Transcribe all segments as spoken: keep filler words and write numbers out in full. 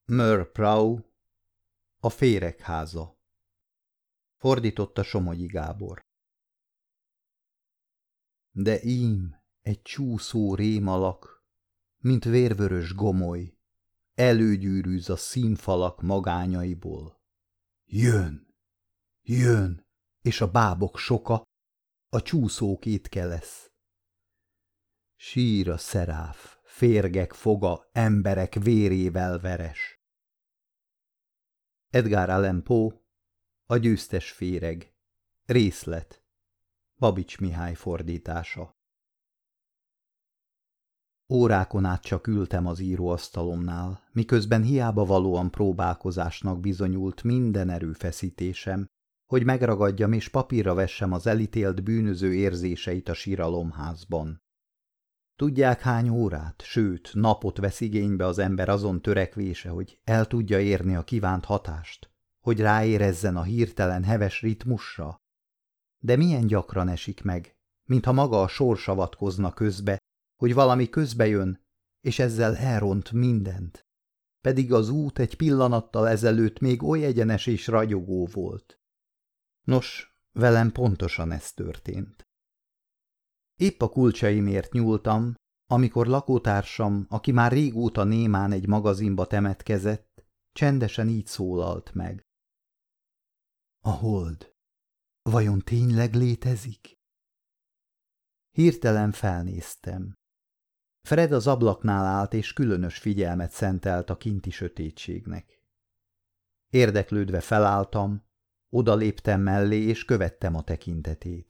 Mör Prau, a féregháza. Fordította Somogyi Gábor. De ím egy csúszó rémalak, mint vérvörös gomoly, előgyűrűz a színfalak magányaiból. Jön, jön, és a bábok soka, a csúszók étke lesz. Sír a szeráf, férgek foga, emberek vérével veres. Edgar Allan Poe, A győztes féreg. Részlet. Babics Mihály fordítása. Órákon át csak ültem az íróasztalomnál, miközben hiába valóan próbálkozásnak bizonyult minden erőfeszítésem, hogy megragadjam és papírra vessem az elítélt bűnöző érzéseit a síralomházban. Tudják, hány órát, sőt, napot vesz igénybe az ember azon törekvése, hogy el tudja érni a kívánt hatást, hogy ráérezzen a hirtelen heves ritmusra? De milyen gyakran esik meg, mintha maga a sors avatkozna közbe, hogy valami közbejön, és ezzel elront mindent. Pedig az út egy pillanattal ezelőtt még oly egyenes és ragyogó volt. Nos, velem pontosan ez történt. Épp a kulcsaimért nyúltam, amikor lakótársam, aki már régóta némán egy magazinba temetkezett, csendesen így szólalt meg. A hold vajon tényleg létezik? Hirtelen felnéztem. Fred az ablaknál állt, és különös figyelmet szentelt a kinti sötétségnek. Érdeklődve felálltam, odaléptem mellé, és követtem a tekintetét.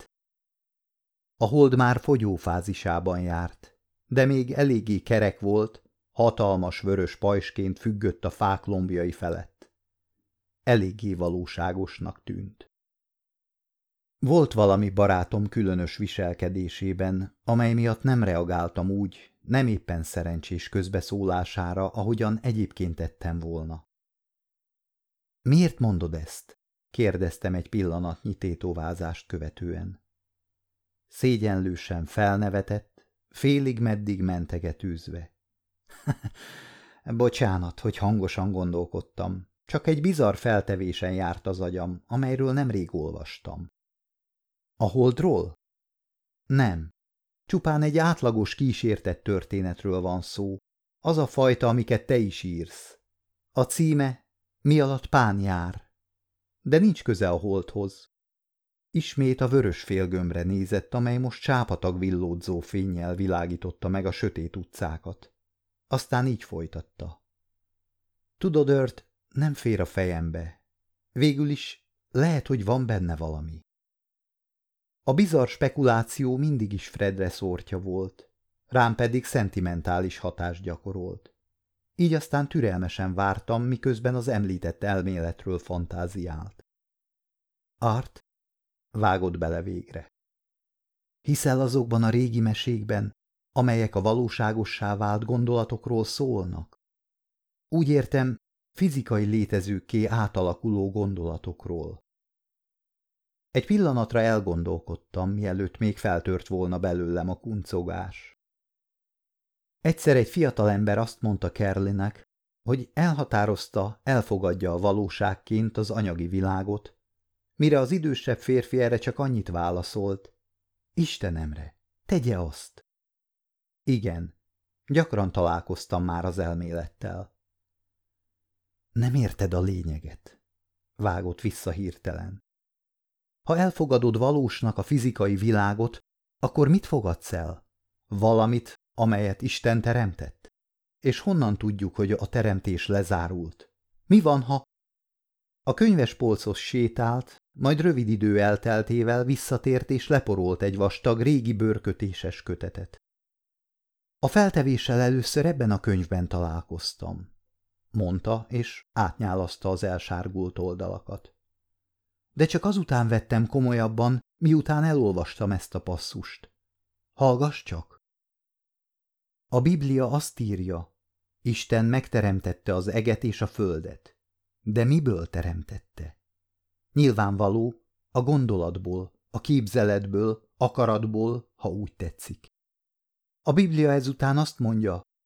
A hold már fogyófázisában járt, de még eléggé kerek volt, hatalmas vörös pajsként függött a fák lombjai felett. Eléggé valóságosnak tűnt. Volt valami barátom különös viselkedésében, amely miatt nem reagáltam úgy, nem éppen szerencsés közbeszólására, ahogyan egyébként tettem volna. Miért mondod ezt? Kérdeztem egy pillanatnyi tétovázást követően. Szégyenlősen felnevetett, félig meddig mentegetőzve. Bocsánat, hogy hangosan gondolkodtam, csak egy bizarr feltevésen járt az agyam, amelyről nemrég olvastam. A holdról? Nem. Csupán egy átlagos kísértett történetről van szó, az a fajta, amiket te is írsz. A címe Mi alatt Pán jár, de nincs köze a holdhoz. Ismét a vörös félgömbre nézett, amely most csápatag villódzó fénnyel világította meg a sötét utcákat. Aztán így folytatta. Tudod, Ört, nem fér a fejembe. Végül is lehet, hogy van benne valami. A bizarr spekuláció mindig is Fredre szórtja volt, rám pedig szentimentális hatást gyakorolt. Így aztán türelmesen vártam, miközben az említett elméletről fantáziált. Art, vágott bele végre. Hiszel azokban a régi mesékben, amelyek a valóságossá vált gondolatokról szólnak? Úgy értem, fizikai létezőkké átalakuló gondolatokról. Egy pillanatra elgondolkodtam, mielőtt még feltört volna belőlem a kuncogás. Egyszer egy fiatalember azt mondta Carlynek, hogy elhatározta, elfogadja a valóságként az anyagi világot, mire az idősebb férfi erre csak annyit válaszolt. Istenemre, tegye azt! Igen, gyakran találkoztam már az elmélettel. Nem érted a lényeget, vágott vissza hirtelen. Ha elfogadod valósnak a fizikai világot, akkor mit fogadsz el? Valamit, amelyet Isten teremtett? És honnan tudjuk, hogy a teremtés lezárult? Mi van, ha... A könyvespolcos sétált, majd rövid idő elteltével visszatért és leporolt egy vastag, régi bőrkötéses kötetet. A feltevéssel először ebben a könyvben találkoztam, mondta, és átnyálaszta az elsárgult oldalakat. De csak azután vettem komolyabban, miután elolvastam ezt a passzust. Hallgass csak! A Biblia azt írja, Isten megteremtette az eget és a földet. De miből teremtette? Nyilvánvaló, a gondolatból, a képzeletből, akaratból, ha úgy tetszik. A Biblia ezután azt mondja,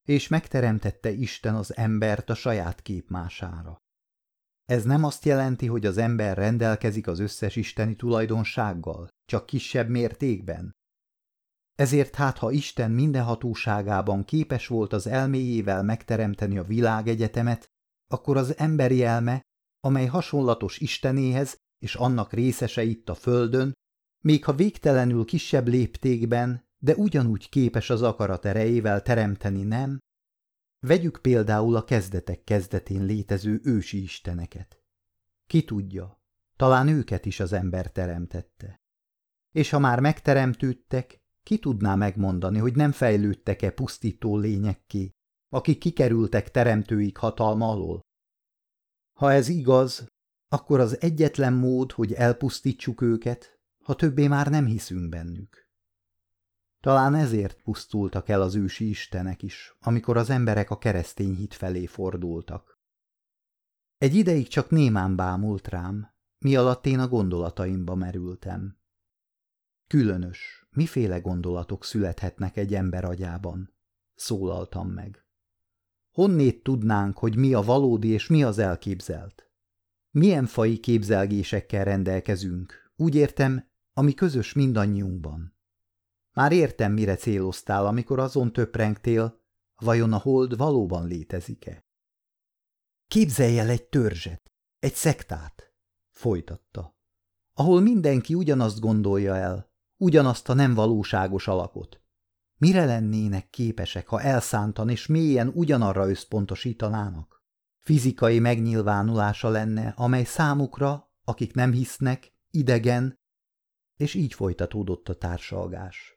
és megteremtette Isten az embert a saját képmására. Ez nem azt jelenti, hogy az ember rendelkezik az összes isteni tulajdonsággal, csak kisebb mértékben. Ezért hát, ha Isten mindenhatóságában képes volt az elméjével megteremteni a világegyetemet, akkor az emberi elme, amely hasonlatos Istenéhez és annak részese itt a földön, még ha végtelenül kisebb léptékben, de ugyanúgy képes az akarat erejével teremteni, nem? Vegyük például a kezdetek kezdetén létező ősi isteneket. Ki tudja, talán őket is az ember teremtette. És ha már megteremtődtek, ki tudná megmondani, hogy nem fejlődtek-e pusztító lényekké, akik kikerültek teremtőik hatalma alól? Ha ez igaz, akkor az egyetlen mód, hogy elpusztítsuk őket, ha többé már nem hiszünk bennük. Talán ezért pusztultak el az ősi istenek is, amikor az emberek a keresztény hit felé fordultak. Egy ideig csak némán bámult rám, mi alatt én a gondolataimba merültem. Különös, miféle gondolatok születhetnek egy ember agyában? Szólaltam meg. Honnét tudnánk, hogy mi a valódi és mi az elképzelt? Milyen faji képzelgésekkel rendelkezünk, úgy értem, ami közös mindannyiunkban. Már értem, mire céloztál, amikor azon töprengtél, vajon a hold valóban létezik-e? Képzelj el egy törzset, egy szektát, folytatta, ahol mindenki ugyanazt gondolja el, ugyanazt a nem valóságos alakot. Mire lennének képesek, ha elszántan és mélyen ugyanarra összpontosítanának? Fizikai megnyilvánulása lenne, amely számukra, akik nem hisznek, idegen, és így folytatódott a társalgás.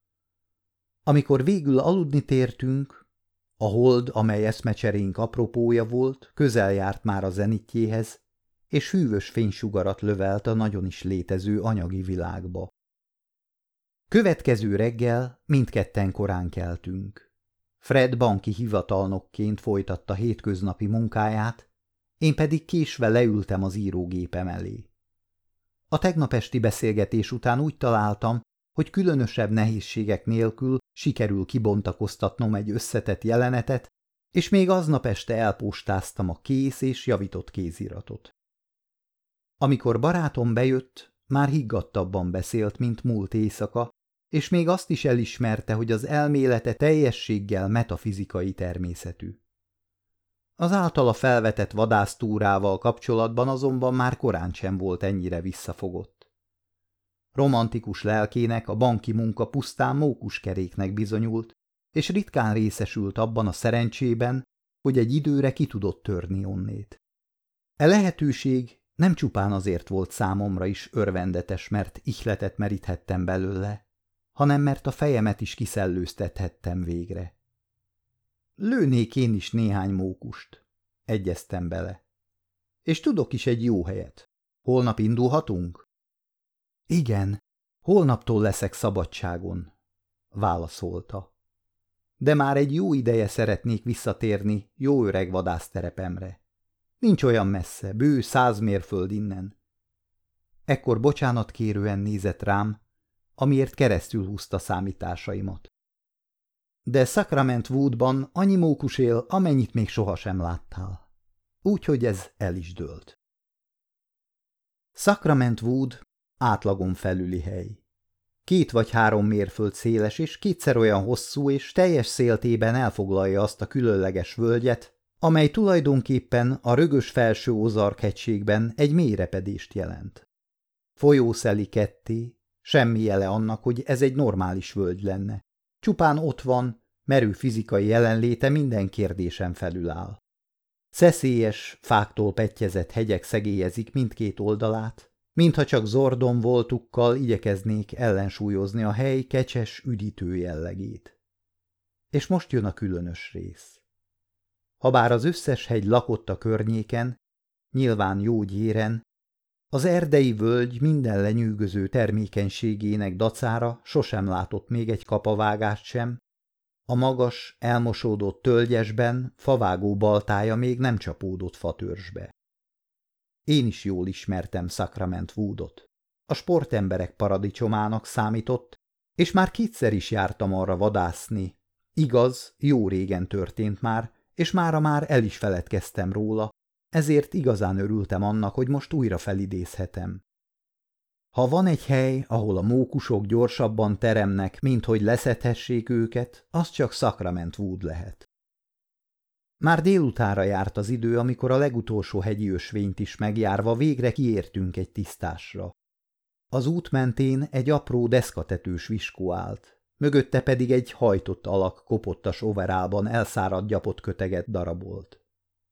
Amikor végül aludni tértünk, a hold, amely eszmecserénk apropója volt, közel járt már a zenitjéhez, és hűvös fénysugarat lövelt a nagyon is létező anyagi világba. Következő reggel mindketten korán keltünk. Fred banki hivatalnokként folytatta hétköznapi munkáját, én pedig késve leültem az írógépem elé. A tegnap esti beszélgetés után úgy találtam, hogy különösebb nehézségek nélkül sikerül kibontakoztatnom egy összetett jelenetet, és még aznap este elpostáztam a kész és javított kéziratot. Amikor barátom bejött, már higgadtabban beszélt, mint múlt éjszaka, és még azt is elismerte, hogy az elmélete teljességgel metafizikai természetű. Az általa felvetett vadásztúrával kapcsolatban azonban már korán sem volt ennyire visszafogott. Romantikus lelkének a banki munka pusztán mókuskeréknek bizonyult, és ritkán részesült abban a szerencsében, hogy egy időre ki tudott törni onnét. E lehetőség nem csupán azért volt számomra is örvendetes, mert ihletet meríthettem belőle, hanem mert a fejemet is kiszellőztethettem végre. Lőnék én is néhány mókust, egyeztem bele. És tudok is egy jó helyet. Holnap indulhatunk? Igen, holnaptól leszek szabadságon, válaszolta. De már egy jó ideje szeretnék visszatérni jó öreg vadászterepemre. Nincs olyan messze, bő száz mérföld innen. Ekkor bocsánatkérően nézett rám, amiért keresztül húzta számításaimat. De Sacrament Woodban annyi mókus él, amennyit még sohasem láttál. Úgyhogy ez el is dőlt. Sacrament Wood átlagon felüli hely. Két vagy három mérföld széles és kétszer olyan hosszú és teljes széltében elfoglalja azt a különleges völgyet, amely tulajdonképpen a rögös felső Ozark-hegységben egy mélyrepedést jelent. Folyó szeli ketté, semmi jele annak, hogy ez egy normális völgy lenne. Csupán ott van, merő fizikai jelenléte minden kérdésen felül áll. Szeszélyes, fáktól pettyezett hegyek szegélyezik mindkét oldalát, mintha csak zordon voltukkal igyekeznék ellensúlyozni a hely kecses, üdítő jellegét. És most jön a különös rész. Habár az összes hegy lakott a környéken, nyilván jó gyéren, az erdei völgy minden lenyűgöző termékenységének dacára sosem látott még egy kapavágást sem, a magas, elmosódott tölgyesben favágó baltája még nem csapódott fatörzsbe. Én is jól ismertem Sacrament Woodot. A sportemberek paradicsomának számított, és már kétszer is jártam arra vadászni, Igaz, jó régen történt már, és mára már el is feledkeztem róla, ezért igazán örültem annak, hogy most újra felidézhetem. Ha van egy hely, ahol a mókusok gyorsabban teremnek, mint hogy leszedhessék őket, az csak Sacrament Wood lehet. Már délutára járt az idő, amikor a legutolsó hegyi ösvényt is megjárva végre kiértünk egy tisztásra. Az út mentén egy apró deszkatetős viskó állt, mögötte pedig egy hajtott alak kopottas overálban elszáradt gyapot köteget darabolt.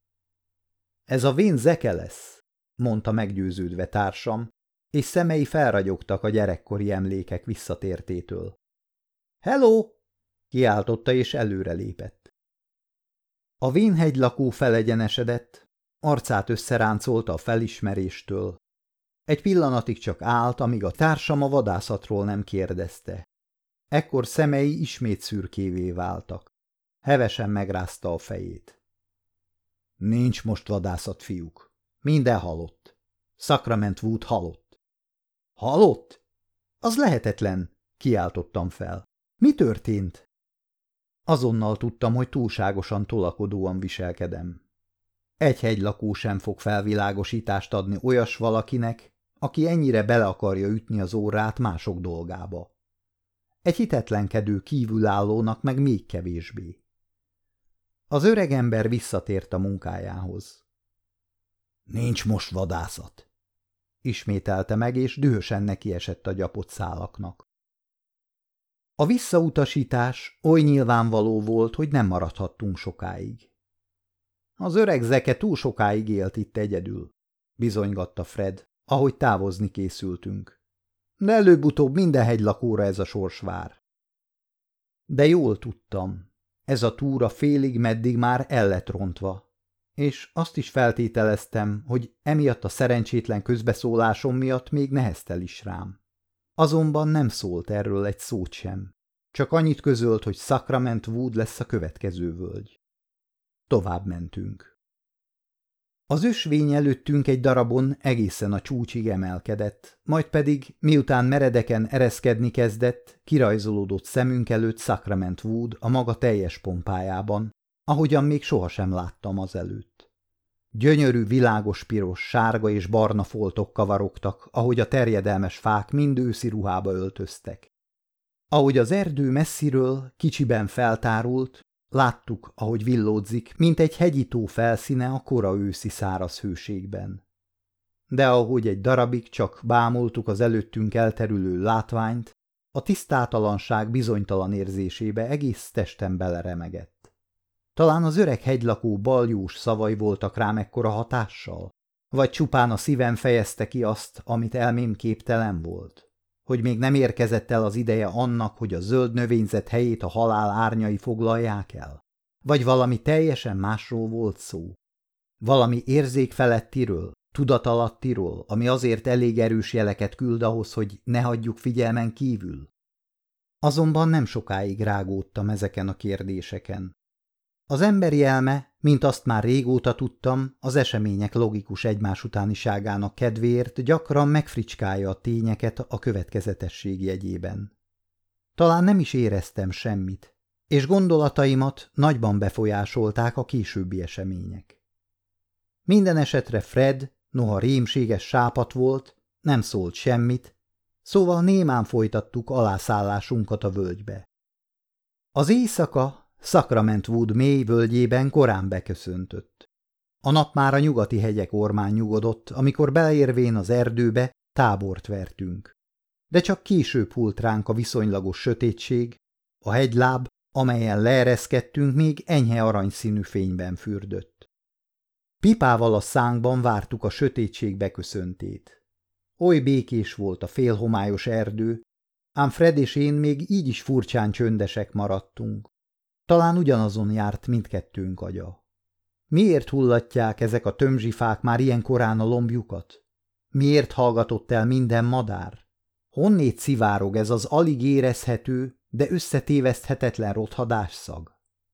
Ez a vén Zeke lesz, mondta meggyőződve társam, és szemei felragyogtak a gyerekkori emlékek visszatértétől. Hello! Kiáltotta és előrelépett. A vénhegylakó felegyenesedett, arcát összeráncolta a felismeréstől. Egy pillanatig csak állt, amíg a társam a vadászatról nem kérdezte. Ekkor szemei ismét szürkévé váltak. Hevesen megrázta a fejét. Nincs most vadászat, fiúk. Minden halott. Sacrament Wood halott. Halott? Az lehetetlen, kiáltottam fel. Mi történt? Azonnal tudtam, hogy túlságosan tolakodóan viselkedem. Egy hegylakó sem fog felvilágosítást adni olyas valakinek, aki ennyire bele akarja ütni az órát mások dolgába. Egy hitetlenkedő kívülállónak meg még kevésbé. Az öregember visszatért a munkájához. Nincs most vadászat, ismételte meg, és dühösen nekiesett a gyapott szálaknak. A visszautasítás oly nyilvánvaló volt, hogy nem maradhattunk sokáig. Az öreg Zeke túl sokáig élt itt egyedül, bizonygatta Fred, ahogy távozni készültünk. De előbb-utóbb minden hegylakóra ez a sors vár. De jól tudtam, ez a túra félig meddig már el lett rontva, és azt is feltételeztem, hogy emiatt a szerencsétlen közbeszólásom miatt még neheztel is rám. Azonban nem szólt erről egy szót sem, csak annyit közölt, hogy Sacrament Wood lesz a következő völgy. Tovább mentünk. Az ösvény előttünk egy darabon egészen a csúcsig emelkedett, majd pedig, miután meredeken ereszkedni kezdett, kirajzolódott szemünk előtt Sacrament Wood a maga teljes pompájában, ahogyan még sohasem láttam azelőtt. Gyönyörű, világos piros, sárga és barna foltok kavarogtak, ahogy a terjedelmes fák mind őszi ruhába öltöztek. Ahogy az erdő messziről, kicsiben feltárult, láttuk, ahogy villódzik, mint egy hegyi tó felszíne a kora őszi száraz hőségben. De ahogy egy darabig csak bámultuk az előttünk elterülő látványt, a tisztátalanság bizonytalan érzésébe egész testem beleremegett. Talán az öreg hegylakó baljós szavai voltak rám ekkora hatással, vagy csupán a szívem fejezte ki azt, amit elmém képtelen volt, hogy még nem érkezett el az ideje annak, hogy a zöld növényzet helyét a halál árnyai foglalják el, vagy valami teljesen másról volt szó. Valami érzékfelettiről, tudatalattiról, ami azért elég erős jeleket küld ahhoz, hogy ne hagyjuk figyelmen kívül. Azonban nem sokáig rágódtam ezeken a kérdéseken. Az emberi elme, mint azt már régóta tudtam, az események logikus egymás utániságának kedvéért gyakran megfricskálja a tényeket a következetesség jegyében. Talán nem is éreztem semmit, és gondolataimat nagyban befolyásolták a későbbi események. Minden esetre Fred, noha rémséges sápat volt, nem szólt semmit, szóval némán folytattuk alászállásunkat a völgybe. Az éjszaka Sacrament Wood mély völgyében korán beköszöntött. A nap már a nyugati hegyek ormán nyugodott, amikor beleérvén az erdőbe tábort vertünk. De csak később hult ránk a viszonylagos sötétség, a hegyláb, amelyen leereszkedtünk, még enyhe aranyszínű fényben fürdött. Pipával a szánkban vártuk a sötétség beköszöntét. Oly békés volt a félhomályos erdő, ám Fred és én még így is furcsán csöndesek maradtunk. Talán ugyanazon járt mindkettőnk agya. Miért hullatják ezek a tömzsifák már ilyen korán a lombjukat? Miért hallgatott el minden madár? Honnét szivárog ez az alig érezhető, de összetéveszthetetlen rothadásszag?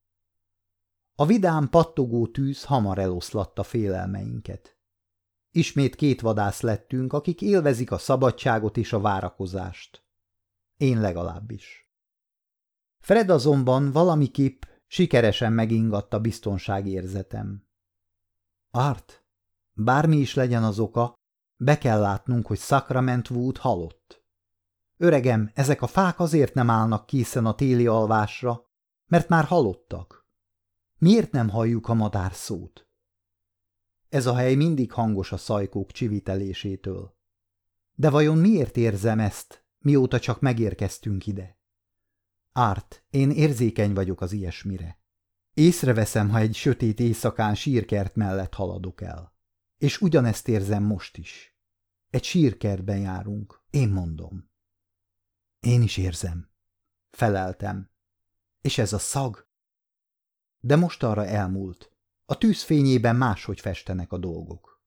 A vidám pattogó tűz hamar eloszlatta félelmeinket. Ismét két vadász lettünk, akik élvezik a szabadságot és a várakozást. Én legalábbis. Fred azonban valamiképp sikeresen megingatta biztonságérzetem. Art, bármi is legyen az oka, be kell látnunk, hogy Sacrament Wood halott. Öregem, ezek a fák azért nem állnak készen a téli alvásra, mert már halottak. Miért nem halljuk a madár szót? Ez a hely mindig hangos a szajkók csivitelésétől. De vajon miért érzem ezt, mióta csak megérkeztünk ide? Art, én érzékeny vagyok az ilyesmire. Észreveszem, ha egy sötét éjszakán sírkert mellett haladok el. És ugyanezt érzem most is. Egy sírkertben járunk, én mondom. Én is érzem. Feleltem. És ez a szag? De most arra elmúlt. A tűz fényében máshogy festenek a dolgok.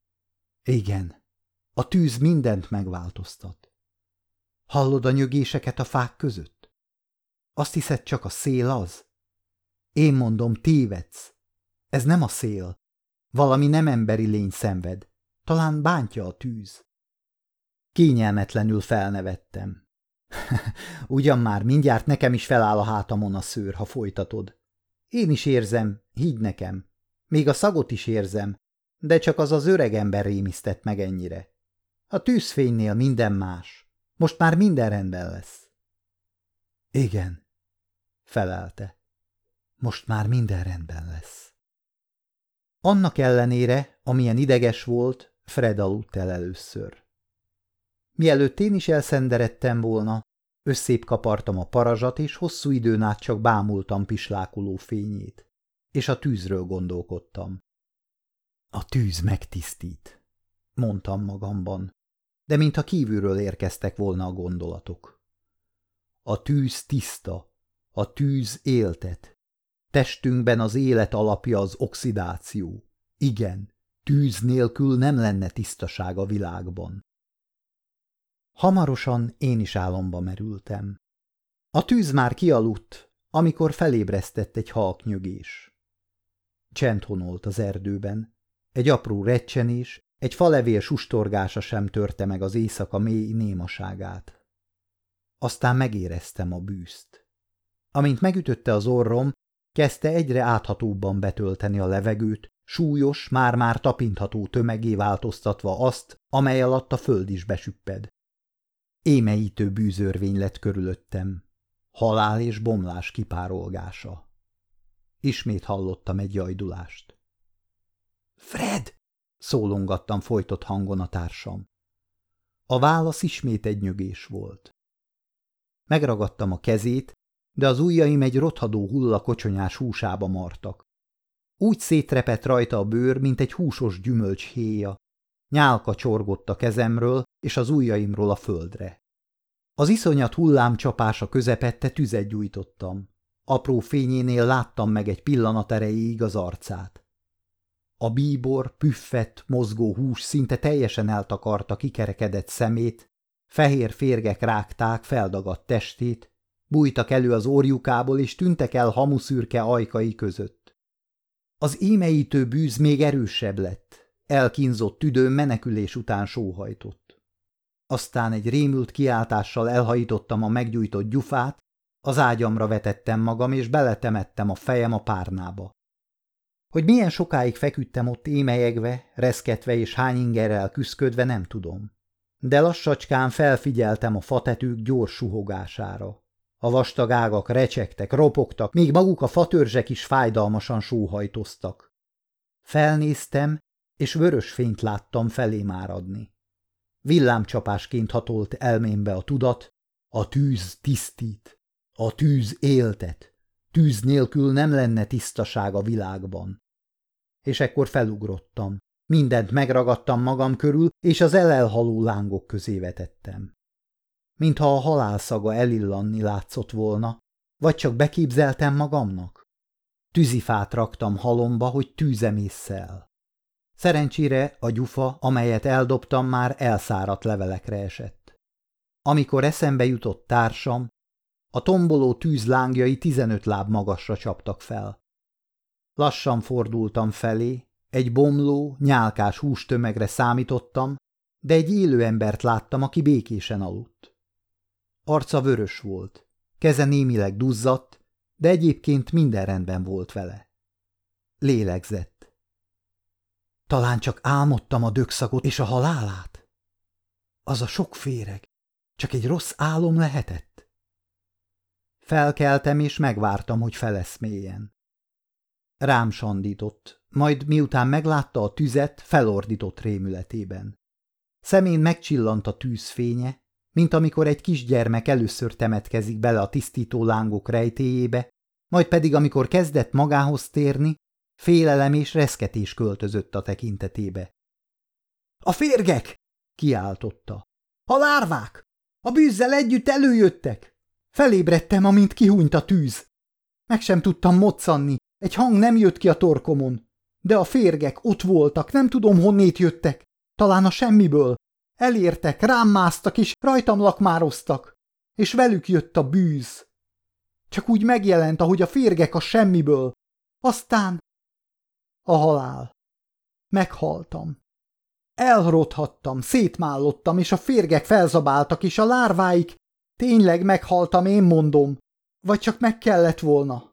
Igen, a tűz mindent megváltoztat. Hallod a nyögéseket a fák között? Azt hiszed, csak a szél az? Én mondom, tévedsz. Ez nem a szél. Valami nem emberi lény szenved. Talán bántja a tűz. Kényelmetlenül felnevettem. Ugyan már mindjárt nekem is feláll a hátamon a szőr, ha folytatod. Én is érzem, higgy nekem. Még a szagot is érzem, de csak az az öreg ember rémisztett meg ennyire. A tűzfénynél minden más. Most már minden rendben lesz. Igen, felelte. Most már minden rendben lesz. Annak ellenére, amilyen ideges volt, Fred aludt el először. Mielőtt én is elszenderedtem volna, összébb kapartam a parazsat, és hosszú időn át csak bámultam pislákoló fényét, és a tűzről gondolkodtam. A tűz megtisztít, mondtam magamban, de mintha kívülről érkeztek volna a gondolatok. A tűz tiszta, a tűz éltet. Testünkben az élet alapja az oxidáció. Igen, tűz nélkül nem lenne tisztaság a világban. Hamarosan én is álomba merültem. A tűz már kialudt, amikor felébresztett egy halk nyögés. Csend honolt az erdőben. Egy apró recsenés, egy falevél sustorgása sem törte meg az éjszaka mély némaságát. Aztán megéreztem a bűzt. Amint megütötte az orrom, kezdte egyre áthatóbban betölteni a levegőt, súlyos, már-már tapintható tömegé változtatva azt, amely alatt a föld is besüpped. Émeítő bűzörvény lett körülöttem, halál és bomlás kipárolgása. Ismét hallottam egy jajdulást. Fred! Szólongattam folytott hangon a társam. A válasz ismét egy nyögés volt. Megragadtam a kezét, de az ujjaim egy rothadó hulla kocsonyás húsába martak. Úgy szétrepett rajta a bőr, mint egy húsos gyümölcs héja. Nyálka csorgott a kezemről és az ujjaimról a földre. Az iszonyat hullámcsapása közepette tüzet gyújtottam. Apró fényénél láttam meg egy pillanat erejéig az arcát. A bíbor, püffett, mozgó hús szinte teljesen eltakarta kikerekedett szemét, fehér férgek rágták feldagadt testét, bújtak elő az orjukából és tűntek el hamuszürke ajkai között. Az émeítő bűz még erősebb lett, elkínzott tüdőm menekülés után sóhajtott. Aztán egy rémült kiáltással elhajítottam a meggyújtott gyufát, az ágyamra vetettem magam és beletemettem a fejem a párnába. Hogy milyen sokáig feküdtem ott émelyegve, reszketve és hányingerrel küszködve, nem tudom. De lassacskán felfigyeltem a fatetők gyors suhogására. A vastag ágak recsegtek, ropogtak, míg maguk a fatörzsek is fájdalmasan sóhajtoztak. Felnéztem, és vörös fényt láttam felém áradni. Villámcsapásként hatolt elmémbe a tudat, a tűz tisztít, a tűz éltet, tűz nélkül nem lenne tisztaság a világban. És ekkor felugrottam, mindent megragadtam magam körül, és az elelhaló lángok közé vetettem. Mintha a halálszaga elillanni látszott volna, vagy csak beképzeltem magamnak. Tűzifát raktam halomba, hogy tűzemésszel. Szerencsére a gyufa, amelyet eldobtam, már elszáradt levelekre esett. Amikor eszembe jutott társam, a tomboló tűz lángjai tizenöt láb magasra csaptak fel. Lassan fordultam felé, egy bomló, nyálkás hústömegre számítottam, de egy élő embert láttam, aki békésen aludt. Arca vörös volt, Keze némileg duzzadt, de egyébként minden rendben volt vele. Lélegzett. Talán csak álmodtam a dögszagot és a halálát? Az a sok féreg. Csak egy rossz álom lehetett? Felkeltem és megvártam, hogy feleszméljen. Rám sandított, majd miután meglátta a tüzet, felordított rémületében. Szemén megcsillant a tűzfénye, mint amikor egy kisgyermek először temetkezik bele a tisztító lángok rejtélyébe, majd pedig amikor kezdett magához térni, félelem és reszketés költözött a tekintetébe. – A férgek! – kiáltotta. – A lárvák! A bűzzel együtt előjöttek! Felébredtem, amint kihúnyt a tűz. Meg sem tudtam moccanni, egy hang nem jött ki a torkomon. De a férgek ott voltak, nem tudom, honnét jöttek. Talán a semmiből. Elértek, rám másztak, és rajtam lakmároztak. És velük jött a bűz. Csak úgy megjelent, ahogy a férgek a semmiből. Aztán a halál. Meghaltam. Elrothattam, szétmállottam, és a férgek felzabáltak, és a lárváik. Tényleg meghaltam, én mondom. Vagy csak meg kellett volna.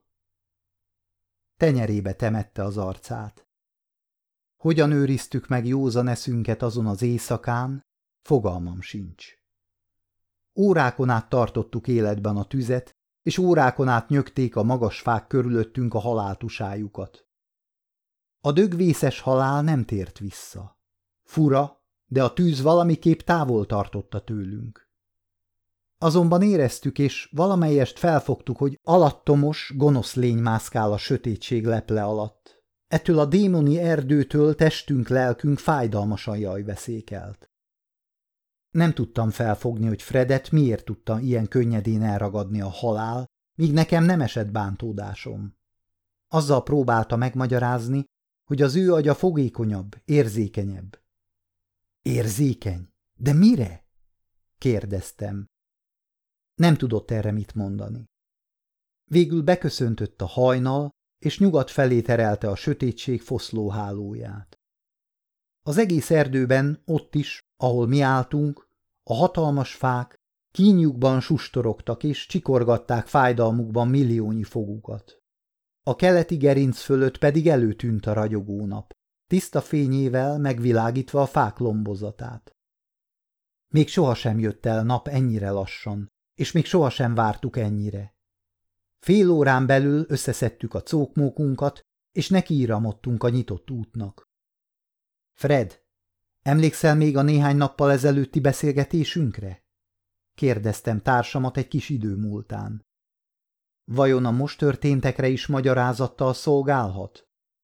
Tenyerébe temette az arcát. Hogyan őriztük meg józan eszünket azon az éjszakán, fogalmam sincs. Órákon át tartottuk életben a tüzet, és órákon át nyögték a magas fák körülöttünk a haláltusájukat. A dögvészes halál nem tért vissza. Fura, de a tűz valamiképp távol tartotta tőlünk. Azonban éreztük, és valamelyest felfogtuk, hogy alattomos, gonosz lény mászkál a sötétség leple alatt. Ettől a démoni erdőtől testünk, lelkünk fájdalmasan jajveszékelt. Nem tudtam felfogni, hogy Fredet miért tudta ilyen könnyedén elragadni a halál, míg nekem nem esett bántódásom. Azzal próbálta megmagyarázni, hogy az ő agya fogékonyabb, érzékenyebb. Érzékeny? De mire? Kérdeztem. Nem tudott erre mit mondani. Végül beköszöntött a hajnal, és nyugat felé terelte a sötétség foszlóhálóját. Az egész erdőben, ott is, ahol mi álltunk, a hatalmas fák kínjukban sustorogtak és csikorgatták fájdalmukban milliónyi fogukat. A keleti gerinc fölött pedig előtűnt a ragyogó nap, tiszta fényével megvilágítva a fák lombozatát. Még sohasem jött el nap ennyire lassan, és még sohasem vártuk ennyire. Fél órán belül összeszedtük a cókmókunkat, és nekiíramodtunk a nyitott útnak. Fred, emlékszel még a néhány nappal ezelőtti beszélgetésünkre? Kérdeztem társamat egy kis idő múltán. Vajon a most történtekre is magyarázattal szolgálhat?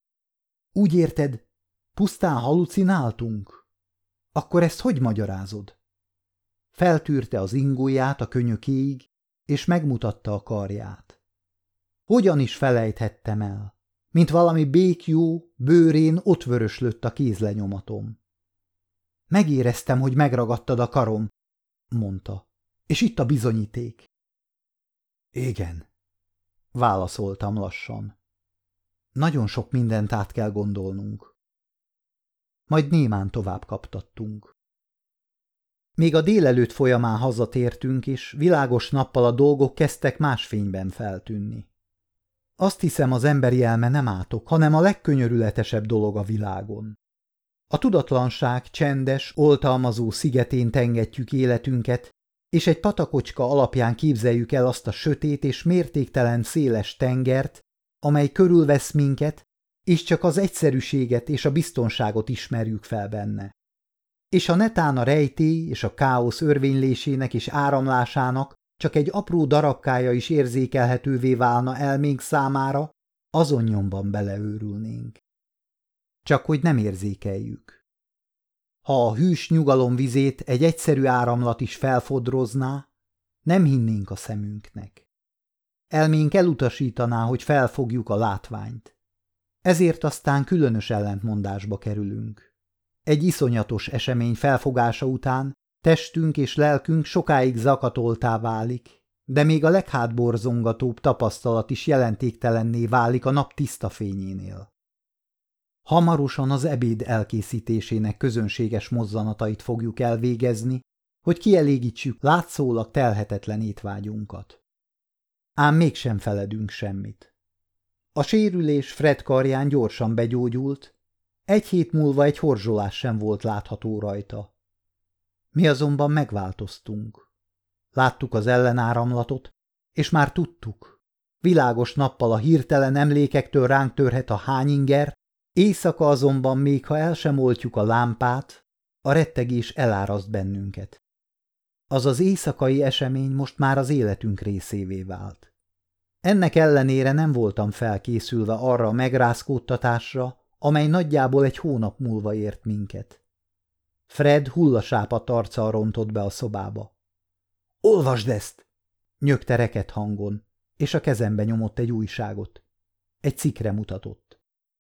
Úgy érted, pusztán halucináltunk? Akkor ezt hogy magyarázod? Feltűrte az ingóját a könyökéig, és megmutatta a karját. Hogyan is felejthettem el? Mint valami béklyó, bőrén ott vöröslött a kézlenyomatom. Megéreztem, hogy megragadtad a karom, mondta, és itt a bizonyíték. Igen, válaszoltam lassan. Nagyon sok mindent át kell gondolnunk. Majd némán tovább kaptattunk. Még a délelőtt folyamán hazatértünk, és világos nappal a dolgok kezdtek más fényben feltűnni. Azt hiszem, az emberi elme nem átok, hanem a legkönyörületesebb dolog a világon. A tudatlanság csendes, oltalmazó szigetén tengetjük életünket, és egy patakocska alapján képzeljük el azt a sötét és mértéktelen széles tengert, amely körülvesz minket, és csak az egyszerűséget és a biztonságot ismerjük fel benne. És ha netán a rejtély és a káosz örvénylésének és áramlásának csak egy apró darabkája is érzékelhetővé válna elménk számára, azon nyomban beleőrülnénk. Csak hogy nem érzékeljük. Ha a hűs nyugalom vizét egy egyszerű áramlat is felfodrozná, nem hinnénk a szemünknek. Elménk elutasítaná, hogy felfogjuk a látványt. Ezért aztán különös ellentmondásba kerülünk. Egy iszonyatos esemény felfogása után testünk és lelkünk sokáig zakatoltá válik, de még a leghátborzongatóbb tapasztalat is jelentéktelenné válik a nap tiszta fényénél. Hamarosan az ebéd elkészítésének közönséges mozzanatait fogjuk elvégezni, hogy kielégítsük látszólag telhetetlen étvágyunkat. Ám mégsem feledünk semmit. A sérülés Fred karján gyorsan begyógyult, egy hét múlva egy horzsolás sem volt látható rajta. Mi azonban megváltoztunk. Láttuk az ellenáramlatot, és már tudtuk. Világos nappal a hirtelen emlékektől ránk törhet a hányinger, éjszaka azonban még ha el sem oltjuk a lámpát, a rettegés eláraszt bennünket. Az az éjszakai esemény most már az életünk részévé vált. Ennek ellenére nem voltam felkészülve arra a megrázkódtatásra, amely nagyjából egy hónap múlva ért minket. Fred hullasápadt arccal rontott be a szobába. – Olvasd ezt! – nyögte reket hangon, és a kezembe nyomott egy újságot. Egy cikkre mutatott.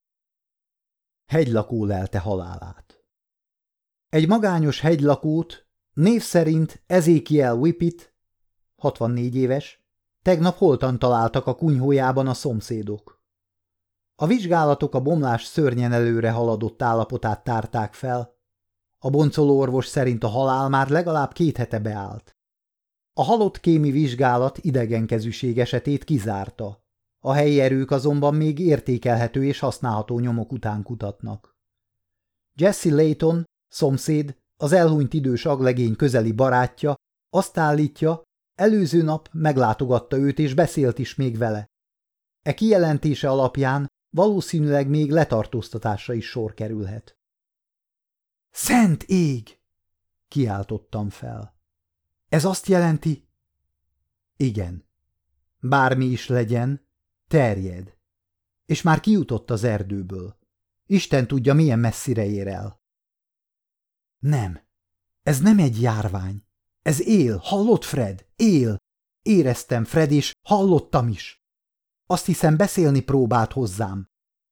Hegylakó lelte halálát. Egy magányos hegylakót, név szerint Ezekiel Whippet, hatvannégy éves, tegnap holtan találtak a kunyhójában a szomszédok. A vizsgálatok a bomlás szörnyen előre haladott állapotát tárták fel. A boncoló orvos szerint a halál már legalább két hete beállt. A halott kémi vizsgálat idegenkezűség esetét kizárta. A helyi erők azonban még értékelhető és használható nyomok után kutatnak. Jesse Layton, szomszéd, az elhunyt idős aglegény közeli barátja, azt állítja, előző nap meglátogatta őt és beszélt is még vele. E kijelentése alapján valószínűleg még letartóztatásra is sor kerülhet. Szent ég! Kiáltottam fel. Ez azt jelenti? Igen. Bármi is legyen, terjed. És már kijutott az erdőből. Isten tudja, milyen messzire ér el. Nem. Ez nem egy járvány. Ez él, hallott Fred? Él. Éreztem Fred, és hallottam is. Azt hiszem, beszélni próbált hozzám.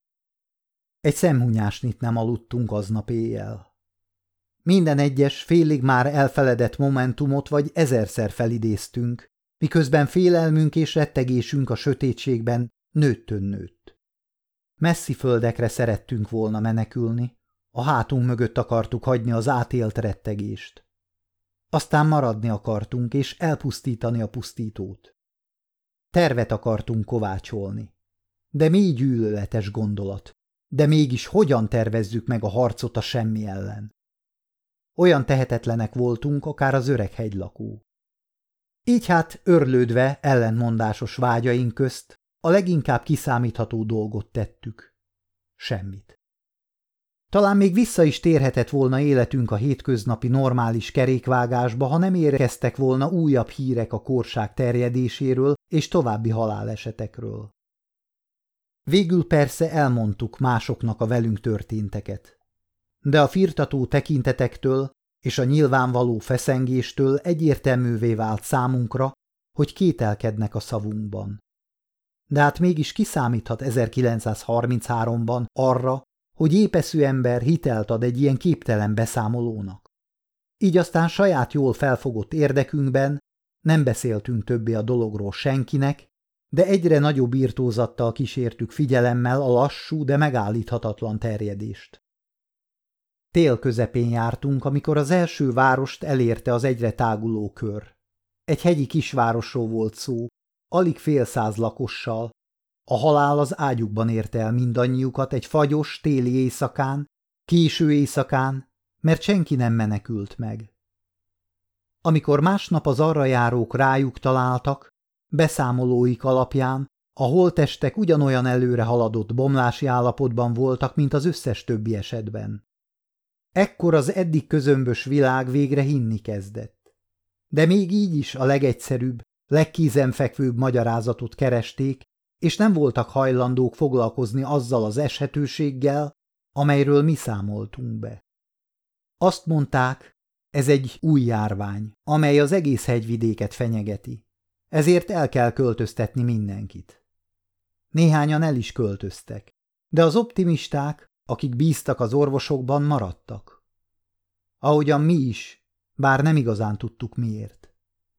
Egy szemhunyásnyit nem aludtunk aznap éjjel. Minden egyes félig már elfeledett momentumot vagy ezerszer felidéztünk, miközben félelmünk és rettegésünk a sötétségben nőttön nőtt. Messzi földekre szerettünk volna menekülni, a hátunk mögött akartuk hagyni az átélt rettegést. Aztán maradni akartunk és elpusztítani a pusztítót. Tervet akartunk kovácsolni. De mély gyűlöletes gondolat. De mégis hogyan tervezzük meg a harcot a semmi ellen? Olyan tehetetlenek voltunk, akár az öreg hegylakó. Így hát örlődve ellentmondásos vágyaink közt a leginkább kiszámítható dolgot tettük. Semmit. Talán még vissza is térhetett volna életünk a hétköznapi normális kerékvágásba, ha nem érkeztek volna újabb hírek a kórság terjedéséről és további halálesetekről. Végül persze elmondtuk másoknak a velünk történteket. De a firtató tekintetektől és a nyilvánvaló feszengéstől egyértelművé vált számunkra, hogy kételkednek a szavunkban. De hát mégis kiszámíthat ezerkilencszázharmincháromban arra, hogy épeszű ember hitelt ad egy ilyen képtelen beszámolónak. Így aztán saját jól felfogott érdekünkben nem beszéltünk többé a dologról senkinek, de egyre nagyobb irtózattal kísértük figyelemmel a lassú, de megállíthatatlan terjedést. Tél közepén jártunk, amikor az első várost elérte az egyre táguló kör. Egy hegyi kisvárosról volt szó, alig fél száz lakossal. A halál az ágyukban érte el mindannyiukat egy fagyos téli éjszakán, késő éjszakán, mert senki nem menekült meg. Amikor másnap az arra járók rájuk találtak, beszámolóik alapján a holttestek ugyanolyan előre haladott bomlási állapotban voltak, mint az összes többi esetben. Ekkor az eddig közömbös világ végre hinni kezdett. De még így is a legegyszerűbb, legkézenfekvőbb magyarázatot keresték, és nem voltak hajlandók foglalkozni azzal az eshetőséggel, amelyről mi számoltunk be. Azt mondták, ez egy új járvány, amely az egész hegyvidéket fenyegeti, ezért el kell költöztetni mindenkit. Néhányan el is költöztek, de az optimisták, akik bíztak az orvosokban, maradtak. Ahogyan mi is, bár nem igazán tudtuk miért.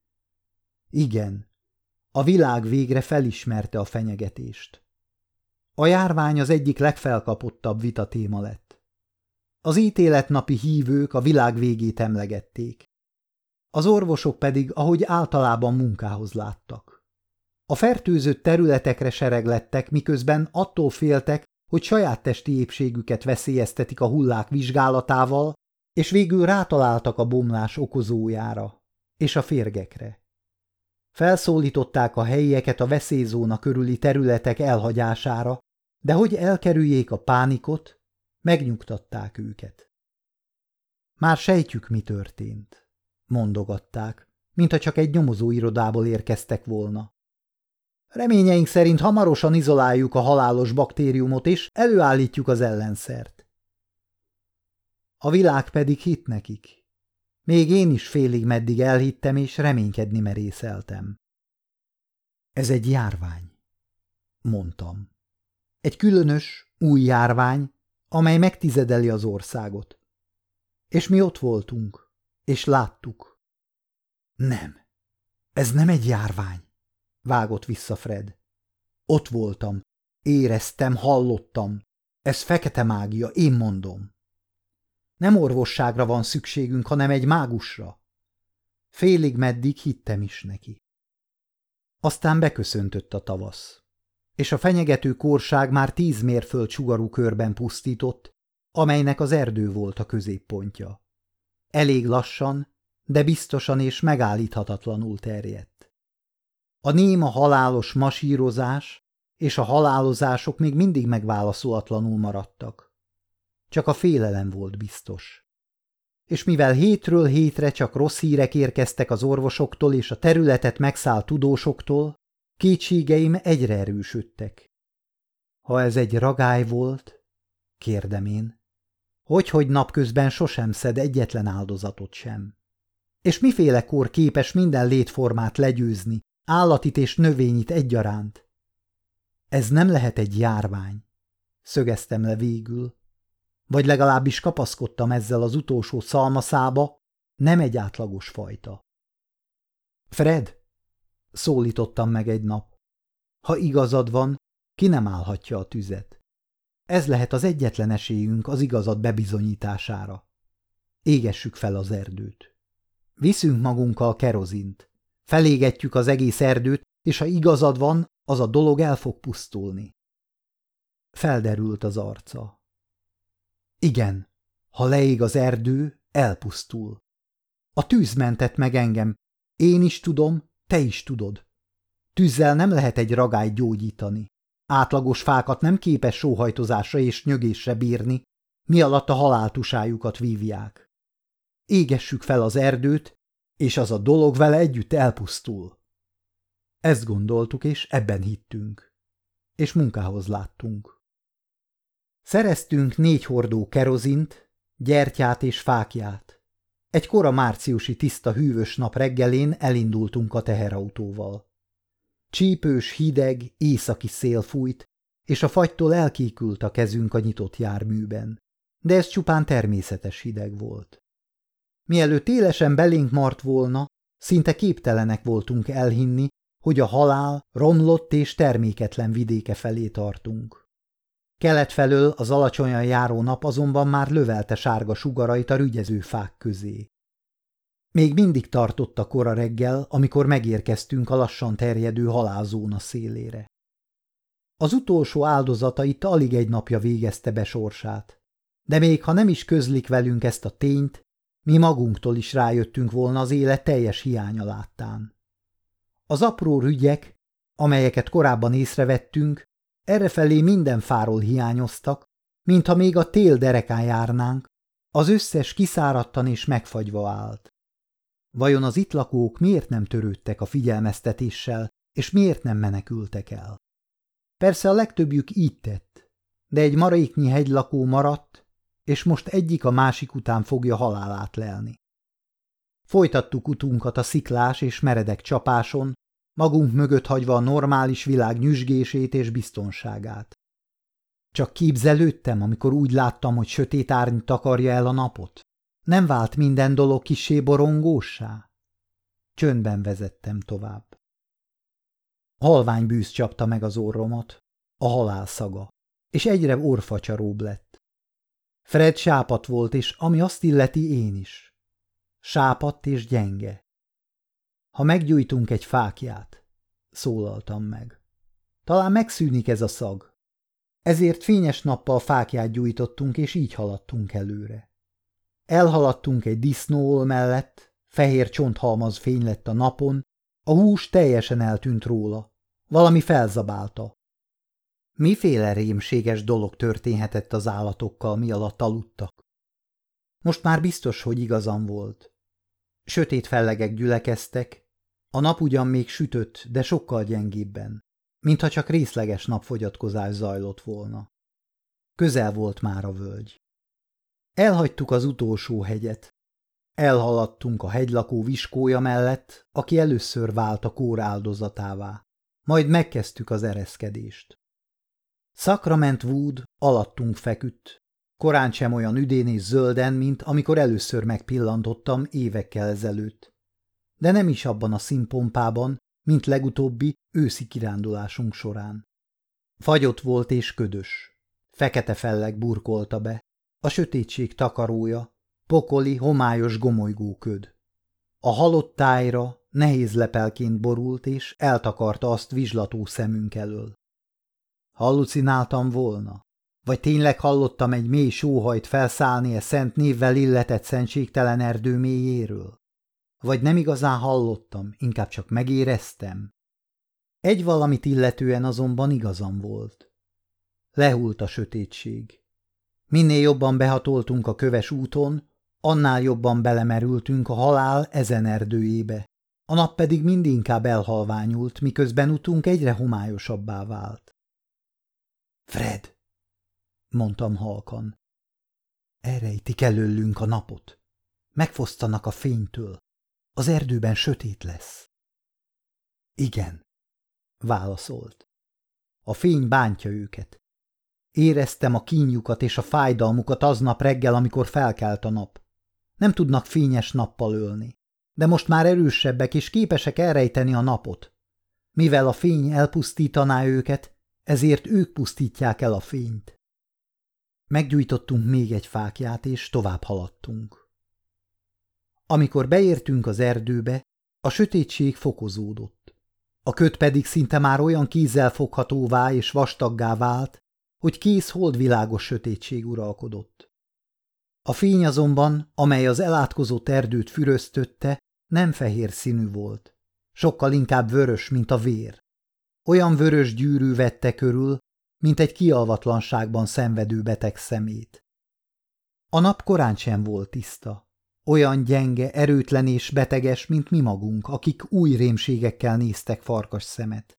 Igen, a világ végre felismerte a fenyegetést. A járvány az egyik legfelkapottabb vitatéma lett. Az ítéletnapi hívők a világ végét emlegették. Az orvosok pedig, ahogy általában munkához láttak. A fertőzött területekre sereglettek, miközben attól féltek, hogy saját testi épségüket veszélyeztetik a hullák vizsgálatával, és végül rátaláltak a bomlás okozójára és a férgekre. Felszólították a helyieket a veszélyzóna körüli területek elhagyására, de hogy elkerüljék a pánikot, megnyugtatták őket. Már sejtjük, mi történt, mondogatták, mintha csak egy nyomozóirodából érkeztek volna. Reményeink szerint hamarosan izoláljuk a halálos baktériumot, és előállítjuk az ellenszert. A világ pedig hitt nekik. Még én is félig meddig elhittem, és reménykedni merészeltem. Ez egy járvány, mondtam. Egy különös, új járvány, amely megtizedeli az országot. És mi ott voltunk, és láttuk. Nem, ez nem egy járvány, vágott vissza Fred. Ott voltam, éreztem, hallottam. Ez fekete mágia, én mondom. Nem orvosságra van szükségünk, hanem egy mágusra. Félig meddig hittem is neki. Aztán beköszöntött a tavasz, és a fenyegető kórság már tíz mérföld sugarú körben pusztított, amelynek az erdő volt a középpontja. Elég lassan, de biztosan és megállíthatatlanul terjedt. A néma halálos masírozás és a halálozások még mindig megválaszolatlanul maradtak. Csak a félelem volt biztos. És mivel hétről hétre csak rossz hírek érkeztek az orvosoktól és a területet megszállt tudósoktól, kétségeim egyre erősödtek. Ha ez egy ragály volt, kérdem én, hogyhogy napközben sosem szed egyetlen áldozatot sem. És miféle kór képes minden létformát legyőzni, állatit és növényit egyaránt? Ez nem lehet egy járvány, szögeztem le végül. Vagy legalábbis kapaszkodtam ezzel az utolsó szalmaszába, nem egy átlagos fajta. Fred, szólítottam meg egy nap, ha igazad van, ki nem állhatja a tüzet. Ez lehet az egyetlen esélyünk az igazad bebizonyítására. Égessük fel az erdőt. Viszünk magunkkal kerozint. Felégetjük az egész erdőt, és ha igazad van, az a dolog el fog pusztulni. Felderült az arca. Igen, ha leég az erdő, elpusztul. A tűz mentett meg engem. Én is tudom, te is tudod. Tűzzel nem lehet egy ragályt gyógyítani. Átlagos fákat nem képes sóhajtozásra és nyögésre bírni, mi alatt a haláltusájukat vívják. Égessük fel az erdőt, és az a dolog vele együtt elpusztul. Ezt gondoltuk, és ebben hittünk. És munkához láttunk. Szereztünk négy hordó kerozint, gyertyát és fákját. Egy kora márciusi tiszta hűvös nap reggelén elindultunk a teherautóval. Csípős, hideg, északi szél fújt, és a fagytól elkékült a kezünk a nyitott járműben, de ez csupán természetes hideg volt. Mielőtt élesen belénk mart volna, szinte képtelenek voltunk elhinni, hogy a halál romlott és terméketlen vidéke felé tartunk. Kelet felől az alacsonyan járó nap azonban már lövelte sárga sugarait a rügyező fák közé. Még mindig tartott a kora reggel, amikor megérkeztünk a lassan terjedő halálzóna szélére. Az utolsó áldozata itt alig egy napja végezte be sorsát, de még ha nem is közlik velünk ezt a tényt, mi magunktól is rájöttünk volna az élet teljes hiánya láttán. Az apró rügyek, amelyeket korábban észrevettünk, errefelé minden fáról hiányoztak, mintha még a tél derekán járnánk, az összes kiszáradtan és megfagyva állt. Vajon az itt lakók miért nem törődtek a figyelmeztetéssel, és miért nem menekültek el? Persze a legtöbbjük így tett, de egy maradéknyi hegylakó maradt, és most egyik a másik után fogja halálát lelni. Folytattuk utunkat a sziklás és meredek csapáson, magunk mögött hagyva a normális világ nyüzsgését és biztonságát. Csak képzelődtem, amikor úgy láttam, hogy sötét árny takarja el a napot. Nem vált minden dolog kissé borongóssá? Csöndben vezettem tovább. Halvány bűz csapta meg az orromat, a halál szaga, és egyre orrfacsaróbb lett. Fred sápadt volt, és ami azt illeti, én is. Sápadt és gyenge. Ha meggyújtunk egy fákját, szólaltam meg. Talán megszűnik ez a szag. Ezért fényes nappal fákját gyújtottunk, és így haladtunk előre. Elhaladtunk egy disznóol mellett, fehér csonthalmaz fény lett a napon, a hús teljesen eltűnt róla. Valami felzabálta. Miféle rémséges dolog történhetett az állatokkal, mi alatt aludtak? Most már biztos, hogy igazam volt. Sötét fellegek gyülekeztek, a nap ugyan még sütött, de sokkal gyengébben, mintha csak részleges napfogyatkozás zajlott volna. Közel volt már a völgy. Elhagytuk az utolsó hegyet. Elhaladtunk a hegylakó viskója mellett, aki először vált a kór áldozatává. Majd megkezdtük az ereszkedést. Sacrament Wood alattunk feküdt, korán sem olyan üdén és zölden, mint amikor először megpillantottam évekkel ezelőtt. De nem is abban a színpompában, mint legutóbbi őszi kirándulásunk során. Fagyott volt és ködös. Fekete felleg burkolta be, a sötétség takarója, pokoli, homályos gomolygó köd. A halott tájra nehéz lepelként borult, és eltakarta azt vizslató szemünk elől. Hallucináltam volna? Vagy tényleg hallottam egy mély sóhajt felszállni e szent névvel illetett szentségtelen erdő mélyéről? Vagy nem igazán hallottam, inkább csak megéreztem? Egy valamit illetően azonban igazam volt. Lehult a sötétség. Minél jobban behatoltunk a köves úton, annál jobban belemerültünk a halál ezen erdőjébe. A nap pedig mindinkább elhalványult, miközben utunk egyre homályosabbá vált. Fred, mondtam halkan, elrejtik előlünk a napot. Megfosztanak a fénytől. Az erdőben sötét lesz. Igen, válaszolt. A fény bántja őket. Éreztem a kínjukat és a fájdalmukat aznap reggel, amikor felkelt a nap. Nem tudnak fényes nappal ölni, de most már erősebbek és képesek elrejteni a napot. Mivel a fény elpusztítaná őket, ezért ők pusztítják el a fényt. Meggyújtottunk még egy fáklyát, és tovább haladtunk. Amikor beértünk az erdőbe, a sötétség fokozódott. A köd pedig szinte már olyan kézzelfoghatóvá és vastaggá vált, hogy kész holdvilágos sötétség uralkodott. A fény azonban, amely az elátkozott erdőt füröztötte, nem fehér színű volt, sokkal inkább vörös, mint a vér. Olyan vörös gyűrű vette körül, mint egy kialvatlanságban szenvedő beteg szemét. A nap korán sem volt tiszta, olyan gyenge, erőtlen és beteges, mint mi magunk, akik új rémségekkel néztek farkas szemet.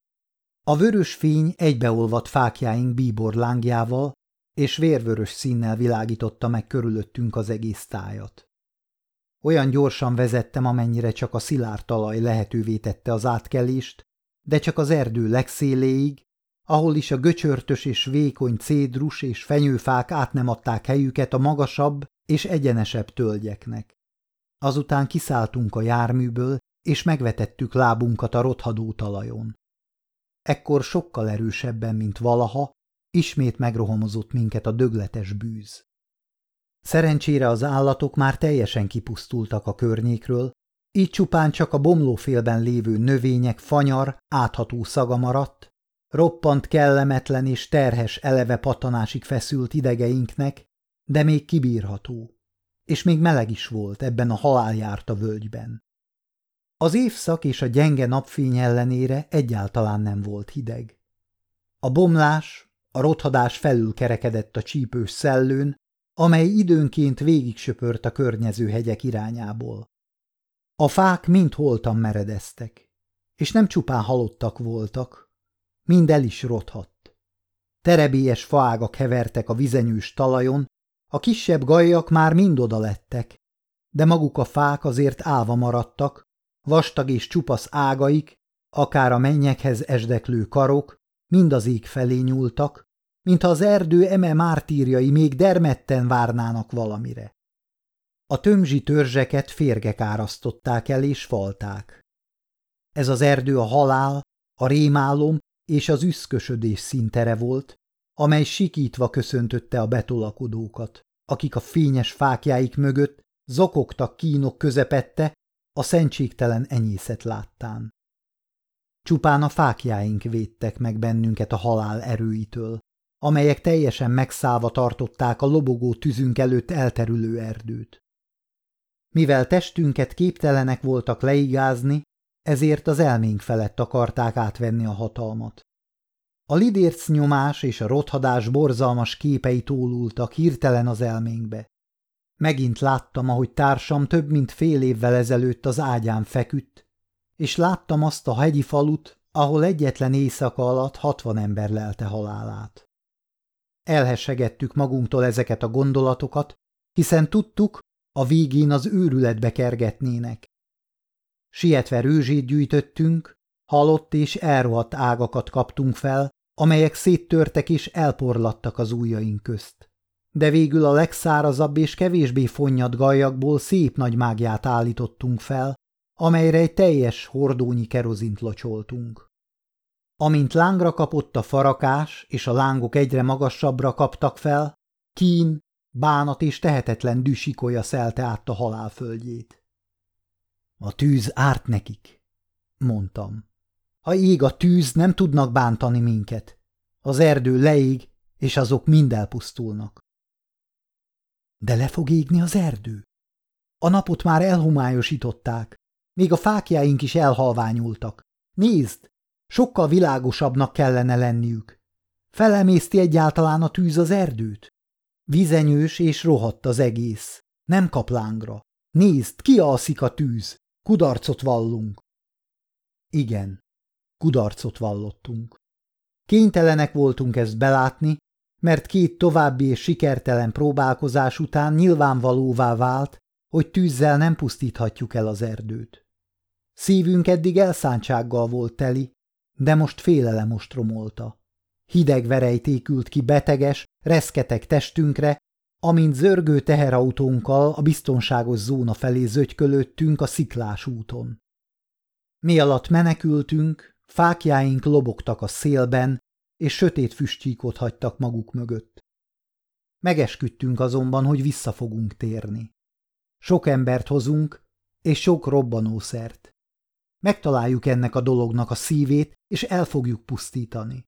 A vörös fény egybeolvadt fáklyáink bíborlángjával, és vérvörös színnel világította meg körülöttünk az egész tájat. Olyan gyorsan vezettem, amennyire csak a szilárd talaj lehetővé tette az átkelést, de csak az erdő legszéléig, ahol is a göcsörtös és vékony cédrus és fenyőfák át nem adták helyüket a magasabb és egyenesebb tölgyeknek. Azután kiszálltunk a járműből, és megvetettük lábunkat a rothadó talajon. Ekkor sokkal erősebben, mint valaha, ismét megrohamozott minket a dögletes bűz. Szerencsére az állatok már teljesen kipusztultak a környékről, így csupán csak a bomlófélben lévő növények fanyar, átható szaga maradt, roppant kellemetlen és terhes eleve pattanásig feszült idegeinknek, de még kibírható, és még meleg is volt ebben a haláljárt a völgyben. Az évszak és a gyenge napfény ellenére egyáltalán nem volt hideg. A bomlás, a rothadás felülkerekedett a csípős szellőn, amely időnként végig söpört a környező hegyek irányából. A fák mind holtan meredeztek, és nem csupán halottak voltak, mind el is rothadt. Terebélyes faágak hevertek a vizenyős talajon, a kisebb gajjak már mind oda lettek, de maguk a fák azért állva maradtak, vastag és csupasz ágaik, akár a mennyekhez esdeklő karok, mind az ég felé nyúltak, mintha az erdő eme mártírjai még dermedten várnának valamire. A tömzsi törzseket férgek árasztották el és falták. Ez az erdő a halál, a rémálom és az üszkösödés színtere volt, amely sikítva köszöntötte a betolakodókat, akik a fényes fáklyáik mögött zokogtak kínok közepette a szentségtelen enyészet láttán. Csupán a fáklyáink védtek meg bennünket a halál erőitől, amelyek teljesen megszállva tartották a lobogó tüzünk előtt elterülő erdőt. Mivel testünket képtelenek voltak leigázni, ezért az elménk felett akarták átvenni a hatalmat. A lidérc nyomás és a rothadás borzalmas képei tólultak hirtelen az elménkbe. Megint láttam, ahogy társam több mint fél évvel ezelőtt az ágyán feküdt, és láttam azt a hegyi falut, ahol egyetlen éjszaka alatt hatvan ember lelte halálát. Elhessegettük magunktól ezeket a gondolatokat, hiszen tudtuk, a végén az őrületbe kergetnének. Sietve rőzsét gyűjtöttünk, halott és elrohadt ágakat kaptunk fel, amelyek széttörtek és elporlattak az ujjaink közt. De végül a legszárazabb és kevésbé fonnyad gallyakból szép nagy mágját állítottunk fel, amelyre egy teljes hordónyi kerozint locsoltunk. Amint lángra kapott a farakás, és a lángok egyre magasabbra kaptak fel, kín, bánat és tehetetlen düsikolya szelte át a halálföldjét. A tűz árt nekik, mondtam. Ha ég a tűz, nem tudnak bántani minket. Az erdő leég, és azok mind elpusztulnak. De le fog égni az erdő. A napot már elhomályosították, még a fáklyáink is elhalványultak. Nézd, sokkal világosabbnak kellene lenniük. Felemészti egyáltalán a tűz az erdőt? Vizenyős és rohadt az egész. Nem kap lángra. Nézd, kialszik a tűz. Kudarcot vallunk. Igen, kudarcot vallottunk. Kénytelenek voltunk ezt belátni, mert két további és sikertelen próbálkozás után nyilvánvalóvá vált, hogy tűzzel nem pusztíthatjuk el az erdőt. Szívünk eddig elszántsággal volt teli, de most félelem ostromolta. Hideg verejték ült ki beteges, reszketeg testünkre, amint zörgő teherautónkkal a biztonságos zóna felé zögykölődtünk a sziklás úton. Mi alatt menekültünk, fáklyáink lobogtak a szélben, és sötét füstcsíkot hagytak maguk mögött. Megesküdtünk azonban, hogy vissza fogunk térni. Sok embert hozunk, és sok robbanószert. Megtaláljuk ennek a dolognak a szívét, és el fogjuk pusztítani.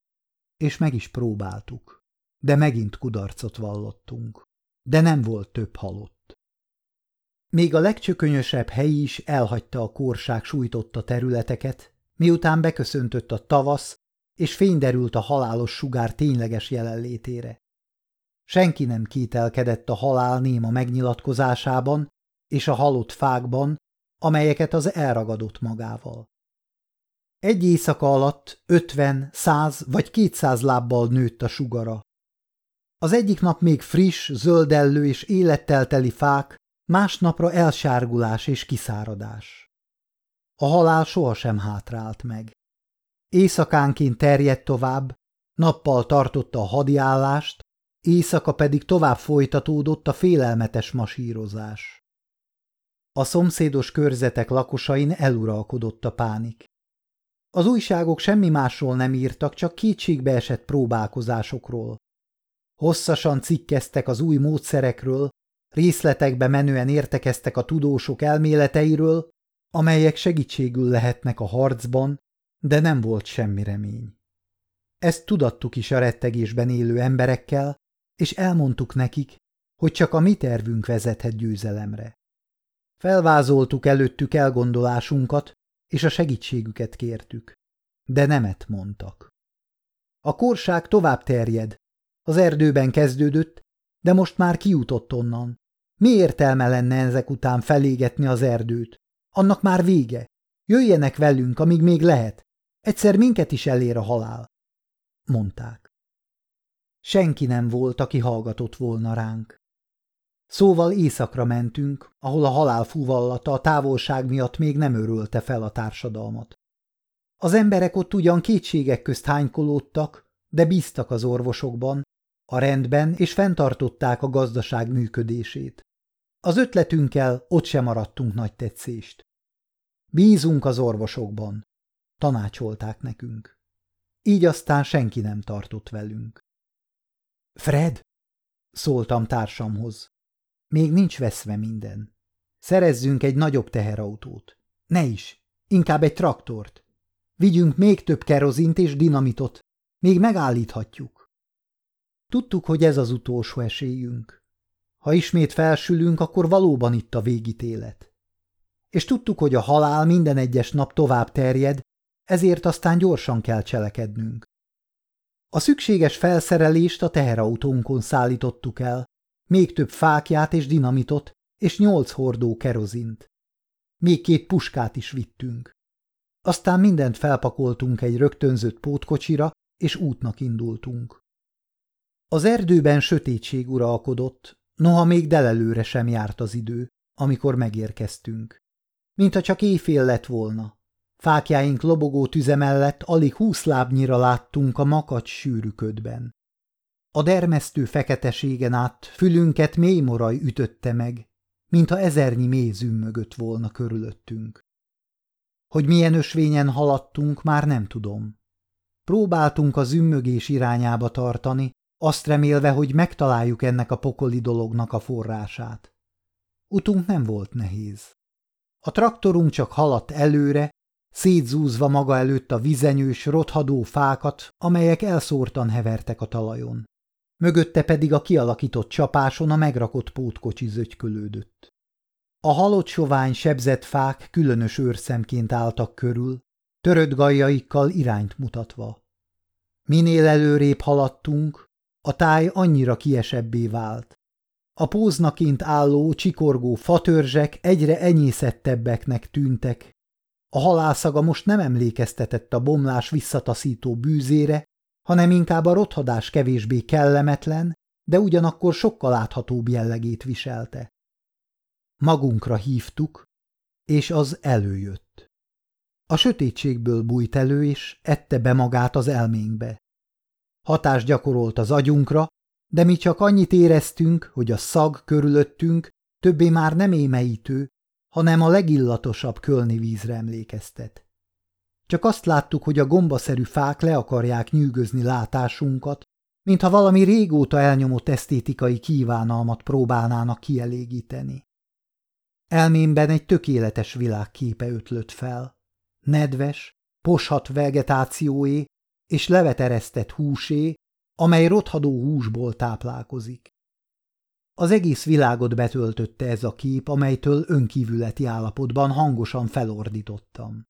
És meg is próbáltuk. De megint kudarcot vallottunk. De nem volt több halott. Még a legcsökönyösebb hely is elhagyta a kórság sújtotta területeket, miután beköszöntött a tavasz, és fényderült a halálos sugár tényleges jelenlétére. Senki nem kételkedett a halál néma megnyilatkozásában és a halott fákban, amelyeket az elragadott magával. Egy éjszaka alatt ötven, száz vagy kétszáz lábbal nőtt a sugara. Az egyik nap még friss, zöldellő és élettel teli fák, másnapra elsárgulás és kiszáradás. A halál sohasem hátrált meg. Éjszakánként terjedt tovább, nappal tartotta a hadiállást, éjszaka pedig tovább folytatódott a félelmetes masírozás. A szomszédos körzetek lakosain eluralkodott a pánik. Az újságok semmi másról nem írtak, csak kétségbeesett próbálkozásokról. Hosszasan cikkeztek az új módszerekről, részletekbe menően értekeztek a tudósok elméleteiről, amelyek segítségül lehetnek a harcban, de nem volt semmi remény. Ezt tudattuk is a rettegésben élő emberekkel, és elmondtuk nekik, hogy csak a mi tervünk vezethet győzelemre. Felvázoltuk előttük elgondolásunkat, és a segítségüket kértük, de nemet mondtak. A kórság tovább terjed, az erdőben kezdődött, de most már kijutott onnan. Mi értelme lenne ezek után felégetni az erdőt? Annak már vége. Jöjjenek velünk, amíg még lehet. Egyszer minket is elér a halál, mondták. Senki nem volt, aki hallgatott volna ránk. Szóval északra mentünk, ahol a halál fúvallata a távolság miatt még nem örölte fel a társadalmat. Az emberek ott ugyan kétségek közt hánykolódtak, de bíztak az orvosokban, a rendben, és fenntartották a gazdaság működését. Az ötletünkkel ott sem maradtunk nagy tetszést. Bízunk az orvosokban, tanácsolták nekünk. Így aztán senki nem tartott velünk. Fred, szóltam társamhoz, még nincs veszve minden. Szerezzünk egy nagyobb teherautót. Ne is, inkább egy traktort. Vigyünk még több kerozint és dinamitot, még megállíthatjuk. Tudtuk, hogy ez az utolsó esélyünk. Ha ismét felsülünk, akkor valóban itt a végítélet. És tudtuk, hogy a halál minden egyes nap tovább terjed, ezért aztán gyorsan kell cselekednünk. A szükséges felszerelést a teherautónkon szállítottuk el, még több fáklyát és dinamitot, és nyolc hordó kerozint. Még két puskát is vittünk. Aztán mindent felpakoltunk egy rögtönzött pótkocsira, és útnak indultunk. Az erdőben sötétség uralkodott, noha még delelőre sem járt az idő, amikor megérkeztünk. Mintha csak éjfél lett volna. Fáklyáink lobogó tüze mellett alig húsz lábnyira láttunk a makacs sűrű ködben. A dermesztő feketeségen át fülünket mély moraj ütötte meg, mintha ezernyi mély zümmögött volna körülöttünk. Hogy milyen ösvényen haladtunk, már nem tudom. Próbáltunk a zümmögés irányába tartani, azt remélve, hogy megtaláljuk ennek a pokoli dolognak a forrását. Utunk nem volt nehéz. A traktorunk csak haladt előre, szétzúzva maga előtt a vizenyős, rothadó fákat, amelyek elszórtan hevertek a talajon. Mögötte pedig a kialakított csapáson a megrakott pótkocsi zögykölődött. A halott sovány, sebzett fák különös őrszemként álltak körül, törött gajjaikkal irányt mutatva. Minél előrébb haladtunk, a táj annyira kiesebbé vált. A póznaként álló, csikorgó fatörzsek egyre enyészettebbeknek tűntek. A halálszaga most nem emlékeztetett a bomlás visszataszító bűzére, hanem inkább a rothadás kevésbé kellemetlen, de ugyanakkor sokkal áthatóbb jellegét viselte. Magunkra hívtuk, és az előjött. A sötétségből bújt elő, és ette be magát az elménkbe. Hatást gyakorolt az agyunkra, de mi csak annyit éreztünk, hogy a szag körülöttünk többé már nem émeítő, hanem a legillatosabb kölni vízre emlékeztet. Csak azt láttuk, hogy a gombaszerű fák le akarják nyűgözni látásunkat, mintha valami régóta elnyomott esztétikai kívánalmat próbálnának kielégíteni. Elmémben egy tökéletes világképe ötlött fel. Nedves, poshat vegetációé és leveteresztett húsé, amely rothadó húsból táplálkozik. Az egész világot betöltötte ez a kép, amelytől önkívületi állapotban hangosan felordítottam.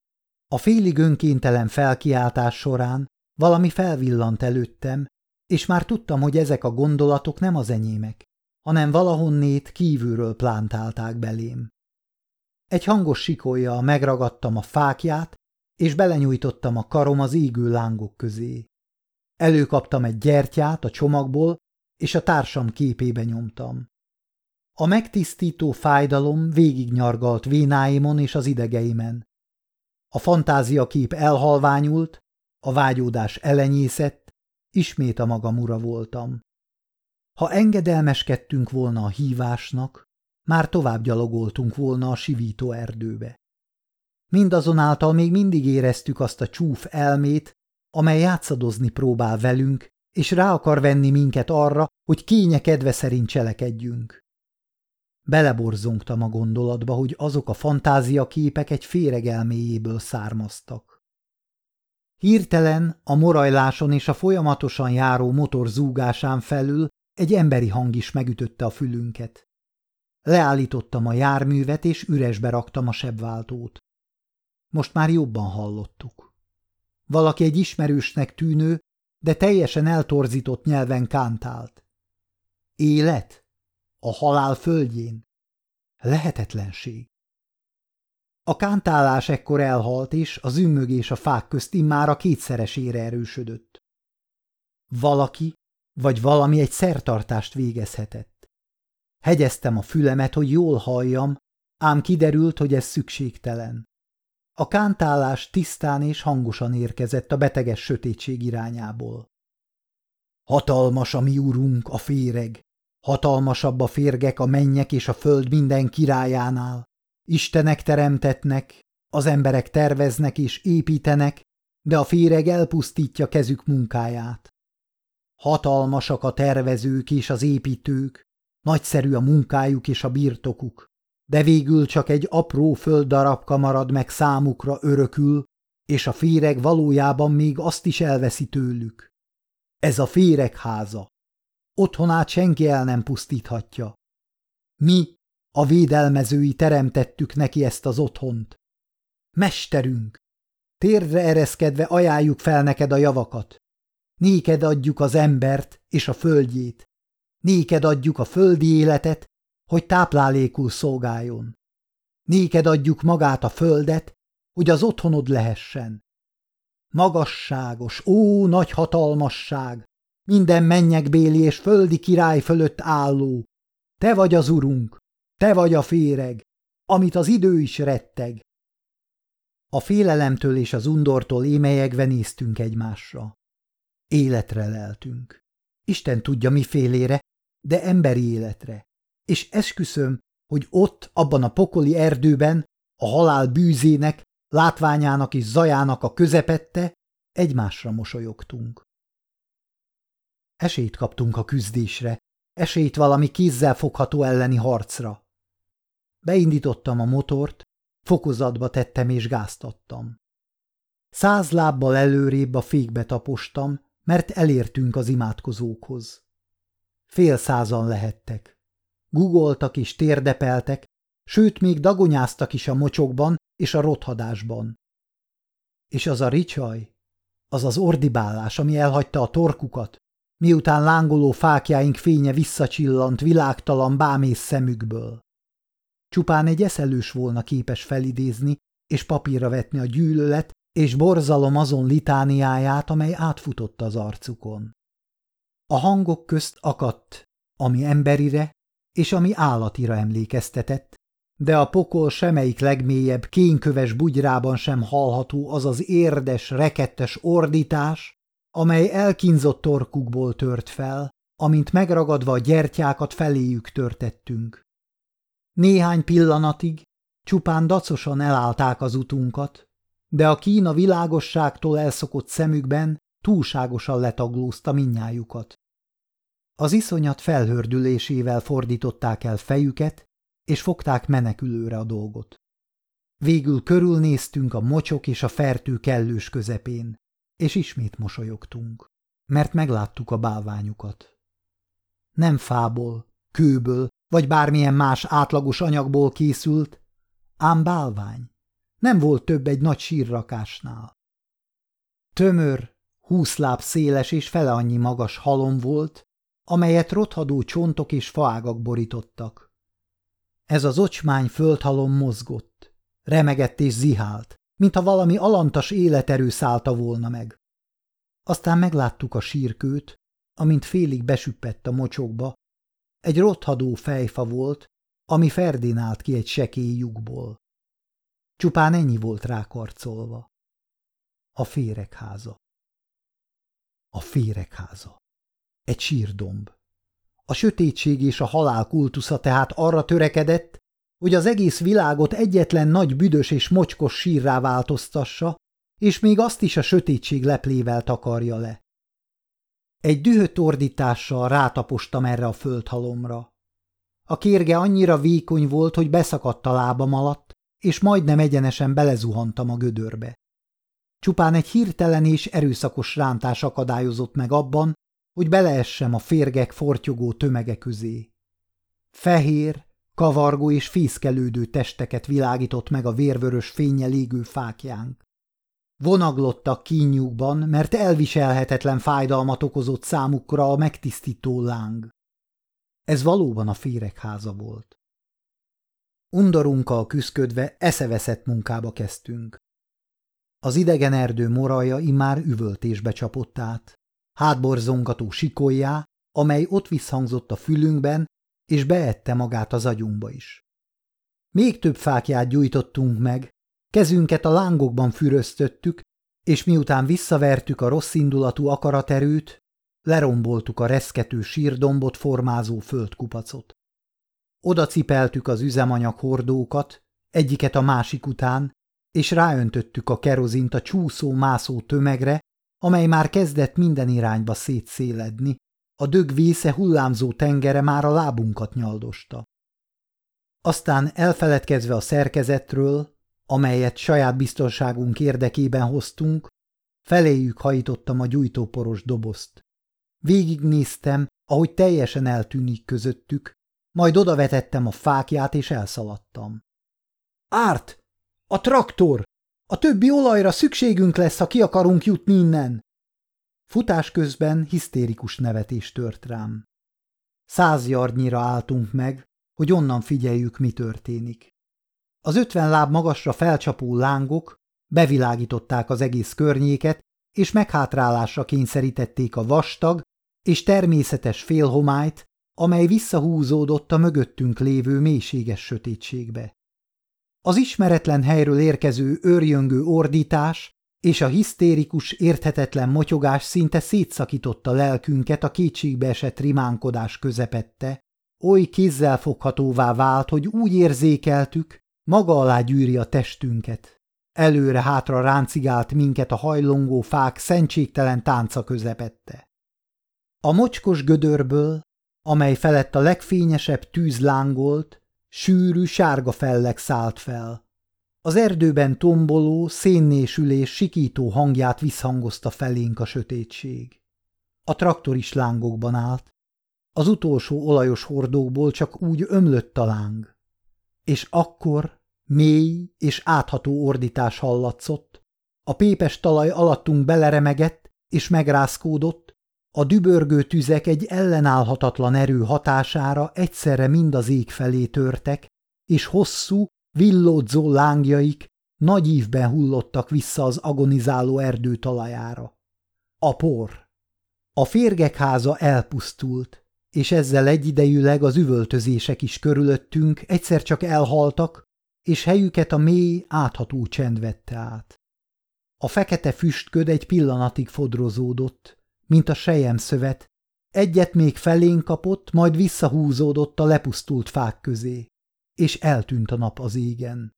A félig önkéntelen felkiáltás során valami felvillant előttem, és már tudtam, hogy ezek a gondolatok nem az enyémek, hanem valahonnét kívülről plántálták belém. Egy hangos sikollyal megragadtam a fáklyát, és belenyújtottam a karom az égő lángok közé. Előkaptam egy gyertyát a csomagból, és a társam képébe nyomtam. A megtisztító fájdalom végignyargalt vénáimon és az idegeimen. A fantáziakép elhalványult, a vágyódás elenyészett, ismét a magam ura voltam. Ha engedelmeskedtünk volna a hívásnak, már tovább gyalogoltunk volna a sivító erdőbe. Mindazonáltal még mindig éreztük azt a csúf elmét, amely játszadozni próbál velünk, és rá akar venni minket arra, hogy kénye kedve szerint cselekedjünk. Beleborzongtam a gondolatba, hogy azok a fantáziaképek egy féreg elméjéből származtak. Hirtelen a morajláson és a folyamatosan járó motor zúgásán felül egy emberi hang is megütötte a fülünket. Leállítottam a járművet, és üresbe raktam a sebváltót. Most már jobban hallottuk. Valaki egy ismerősnek tűnő, de teljesen eltorzított nyelven kántált. Élet? A halál földjén? Lehetetlenség. A kántálás ekkor elhalt, és a zümmögés a fák közt immára kétszeresére erősödött. Valaki, vagy valami egy szertartást végezhetett. Hegyeztem a fülemet, hogy jól halljam, ám kiderült, hogy ez szükségtelen. A kántálás tisztán és hangosan érkezett a beteges sötétség irányából. Hatalmas a mi urunk, a féreg, hatalmasabb a férgek, a mennyek és a föld minden királyánál. Istenek teremtetnek, az emberek terveznek és építenek, de a féreg elpusztítja kezük munkáját. Hatalmasak a tervezők és az építők, nagyszerű a munkájuk és a birtokuk, de végül csak egy apró földdarabka marad meg számukra örökül, és a féreg valójában még azt is elveszi tőlük. Ez a féreg háza. Otthonát senki el nem pusztíthatja. Mi, a védelmezői teremtettük neki ezt az otthont. Mesterünk, térdre ereszkedve ajánljuk fel neked a javakat. Néked adjuk az embert és a földjét. Néked adjuk a földi életet, hogy táplálékul szolgáljon. Néked adjuk magát a földet, hogy az otthonod lehessen. Magasságos, ó, nagy hatalmasság, minden mennyekbéli és földi király fölött álló, te vagy az urunk, te vagy a féreg, amit az idő is retteg. A félelemtől és az undortól émelyegve néztünk egymásra. Életre leltünk. Isten tudja mifélére, de emberi életre. És esküszöm, hogy ott, abban a pokoli erdőben, a halál bűzének, látványának és zajának a közepette egymásra mosolyogtunk. Esélyt kaptunk a küzdésre, esélyt valami kézzel fogható elleni harcra. Beindítottam a motort, fokozatba tettem és gáztattam. Száz lábbal előrébb a fékbe tapostam, mert elértünk az imádkozókhoz. Fél százan lehettek. Gugoltak és térdepeltek, sőt még dagonyáztak is a mocsokban és a rothadásban. És az a ricsaj, az az ordibálás, ami elhagyta a torkukat, miután lángoló fákjáink fénye visszacsillant világtalan bámész szemükből. Csupán egy eszelős volna képes felidézni és papírra vetni a gyűlölet és borzalom azon litániáját, amely átfutott az arcukon. A hangok közt akadt, ami emberire és ami állatira emlékeztetett, de a pokol semmelyik legmélyebb kénköves bugyrában sem hallható az az érdes, rekettes ordítás, amely elkínzott torkukból tört fel, amint megragadva a gyertyákat feléjük törtettünk. Néhány pillanatig csupán dacosan elállták az utunkat, de a kín a világosságtól elszokott szemükben túlságosan letaglózta mindnyájukat. Az iszonyat felhördülésével fordították el fejüket, és fogták menekülőre a dolgot. Végül körülnéztünk a mocsok és a fertő kellős közepén, és ismét mosolyogtunk, mert megláttuk a bálványukat. Nem fából, kőből, vagy bármilyen más átlagos anyagból készült, ám bálvány. Nem volt több egy nagy sírrakásnál. Tömör, húsz láb széles és fele annyi magas halom volt, amelyet rothadó csontok és faágak borítottak. Ez az ocsmány földhalom mozgott, remegett és zihált, mintha valami alantas életerő szállta volna meg. Aztán megláttuk a sírkőt, amint félig besüppett a mocsokba. Egy rothadó fejfa volt, ami Ferdinált ki egy sekély lyukból. Csupán ennyi volt rákarcolva. A féregháza. A féregháza. Egy sírdomb. A sötétség és a halál kultusza tehát arra törekedett, hogy az egész világot egyetlen nagy büdös és mocskos sírrá változtassa, és még azt is a sötétség leplével takarja le. Egy dühött ordítással rátapostam erre a földhalomra. A kérge annyira vékony volt, hogy beszakadt a lábam alatt, és majdnem egyenesen belezuhantam a gödörbe. Csupán egy hirtelen és erőszakos rántás akadályozott meg abban, hogy beleessem a férgek fortyogó tömege közé. Fehér, kavargó és fészkelődő testeket világított meg a vérvörös fénnyel égő fákjánk. Vonaglottak kínjukban, mert elviselhetetlen fájdalmat okozott számukra a megtisztító láng. Ez valóban a féregháza volt. Undorunkkal küszködve eszeveszett munkába kezdtünk. Az idegen erdő moralja immár üvöltésbe csapott át, hátborzongató sikolyjá, amely ott visszhangzott a fülünkben, és beette magát az agyunkba is. Még több fákját gyújtottunk meg, kezünket a lángokban füröztöttük, és miután visszavertük a rosszindulatú akaraterőt, leromboltuk a reszkető sírdombot formázó földkupacot. Oda cipeltük az üzemanyag hordókat, egyiket a másik után, és ráöntöttük a kerozint a csúszó-mászó tömegre, amely már kezdett minden irányba szétszéledni, a dög vésze hullámzó tengere már a lábunkat nyaldosta. Aztán elfeledkezve a szerkezetről, amelyet saját biztonságunk érdekében hoztunk, feléjük hajítottam a gyújtóporos dobozt. Végignéztem, ahogy teljesen eltűnik közöttük, majd odavetettem a fákját és elszaladtam. Árt! A traktor! A többi olajra szükségünk lesz, ha ki akarunk jutni innen! Futás közben hisztérikus nevetés tört rám. Száz yardnyira álltunk meg, hogy onnan figyeljük, mi történik. Az ötven láb magasra felcsapó lángok bevilágították az egész környéket, és meghátrálásra kényszerítették a vastag és természetes félhomályt, amely visszahúzódott a mögöttünk lévő mélységes sötétségbe. Az ismeretlen helyről érkező őrjöngő ordítás és a hisztérikus, érthetetlen motyogás szinte szétszakította lelkünket a kétségbeesett rimánkodás közepette, oly kézzelfoghatóvá vált, hogy úgy érzékeltük, maga alá gyűri a testünket. Előre-hátra ráncigált minket a hajlongó fák szentségtelen tánca közepette. A mocskos gödörből, amely felett a legfényesebb tűz lángolt, sűrű sárga felleg szállt fel. Az erdőben tomboló, szénnésülés sikító hangját visszhangozta felénk a sötétség. A traktor is lángokban állt. Az utolsó olajos hordókból csak úgy ömlött a láng. És akkor mély és átható ordítás hallatszott, a pépes talaj alattunk beleremegett és megrázkódott, a dübörgő tüzek egy ellenállhatatlan erő hatására egyszerre mind az ég felé törtek, és hosszú, villódzó lángjaik nagy ívben hullottak vissza az agonizáló erdő talajára. A por. A férgek háza elpusztult, és ezzel egyidejűleg az üvöltözések is körülöttünk egyszer csak elhaltak, és helyüket a mély, átható csend vette át. A fekete füstköd egy pillanatig fodrozódott, mint a selyemszövet, egyet még felénk kapott, majd visszahúzódott a lepusztult fák közé, és eltűnt a nap az égen.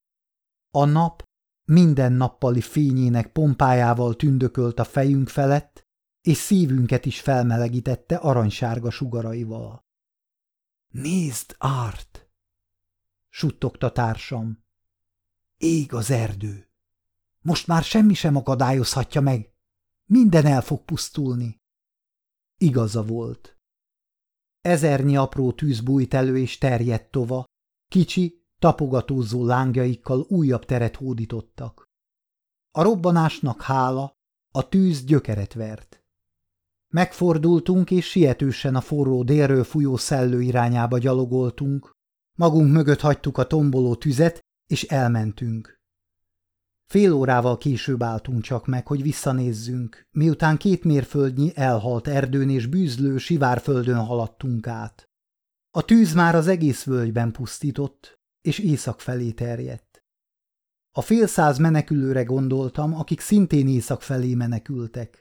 A nap minden nappali fényének pompájával tündökölt a fejünk felett, és szívünket is felmelegítette aranysárga sugaraival. Nézd, Árt! Suttogta társam. Ég az erdő. Most már semmi sem akadályozhatja meg. Minden el fog pusztulni. Igaza volt. Ezernyi apró tűz bújt elő és terjedt tova, kicsi, tapogatózó lángjaikkal újabb teret hódítottak. A robbanásnak hála, a tűz gyökeret vert. Megfordultunk, és sietősen a forró délről fújó szellő irányába gyalogoltunk, magunk mögött hagytuk a tomboló tüzet, és elmentünk. Fél órával később álltunk csak meg, hogy visszanézzünk, miután két mérföldnyi elhalt erdőn és bűzlő sivárföldön haladtunk át. A tűz már az egész völgyben pusztított, és észak felé terjedt. A fél száz menekülőre gondoltam, akik szintén észak felé menekültek.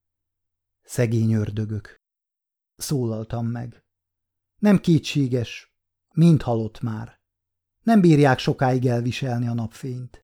Szegény ördögök. Szólaltam meg. Nem kétséges, mind halott már. Nem bírják sokáig elviselni a napfényt.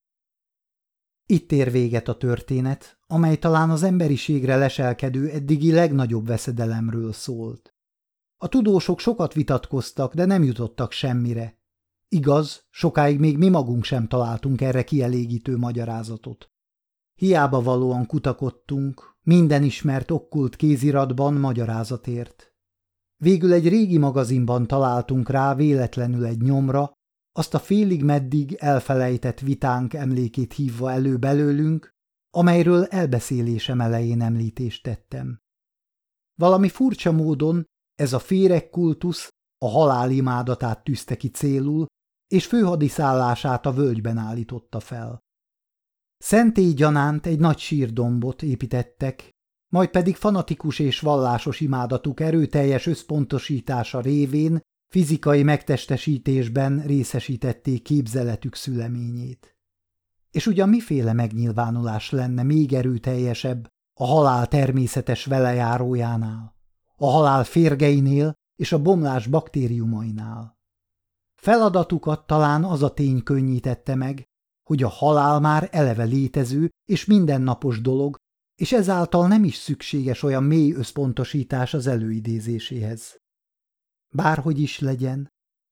Itt ér véget a történet, amely talán az emberiségre leselkedő eddigi legnagyobb veszedelemről szólt. A tudósok sokat vitatkoztak, de nem jutottak semmire. Igaz, sokáig még mi magunk sem találtunk erre kielégítő magyarázatot. Hiába valóan kutakodtunk, minden ismert okkult kéziratban magyarázatért. Végül egy régi magazinban találtunk rá véletlenül egy nyomra, azt a félig meddig elfelejtett vitánk emlékét hívva elő belőlünk, amelyről elbeszélésem elején említést tettem. Valami furcsa módon ez a féregkultusz a halál imádatát tűzte ki célul, és főhadiszállását a völgyben állította fel. Szentély gyanánt egy nagy sírdombot építettek, majd pedig fanatikus és vallásos imádatuk erőteljes összpontosítása révén fizikai megtestesítésben részesítették képzeletük szüleményét. És ugyan miféle megnyilvánulás lenne még erőteljesebb a halál természetes velejárójánál, a halál férgeinél és a bomlás baktériumainál? Feladatukat talán az a tény könnyítette meg, hogy a halál már eleve létező és mindennapos dolog, és ezáltal nem is szükséges olyan mély összpontosítás az előidézéséhez. Bárhogy is legyen,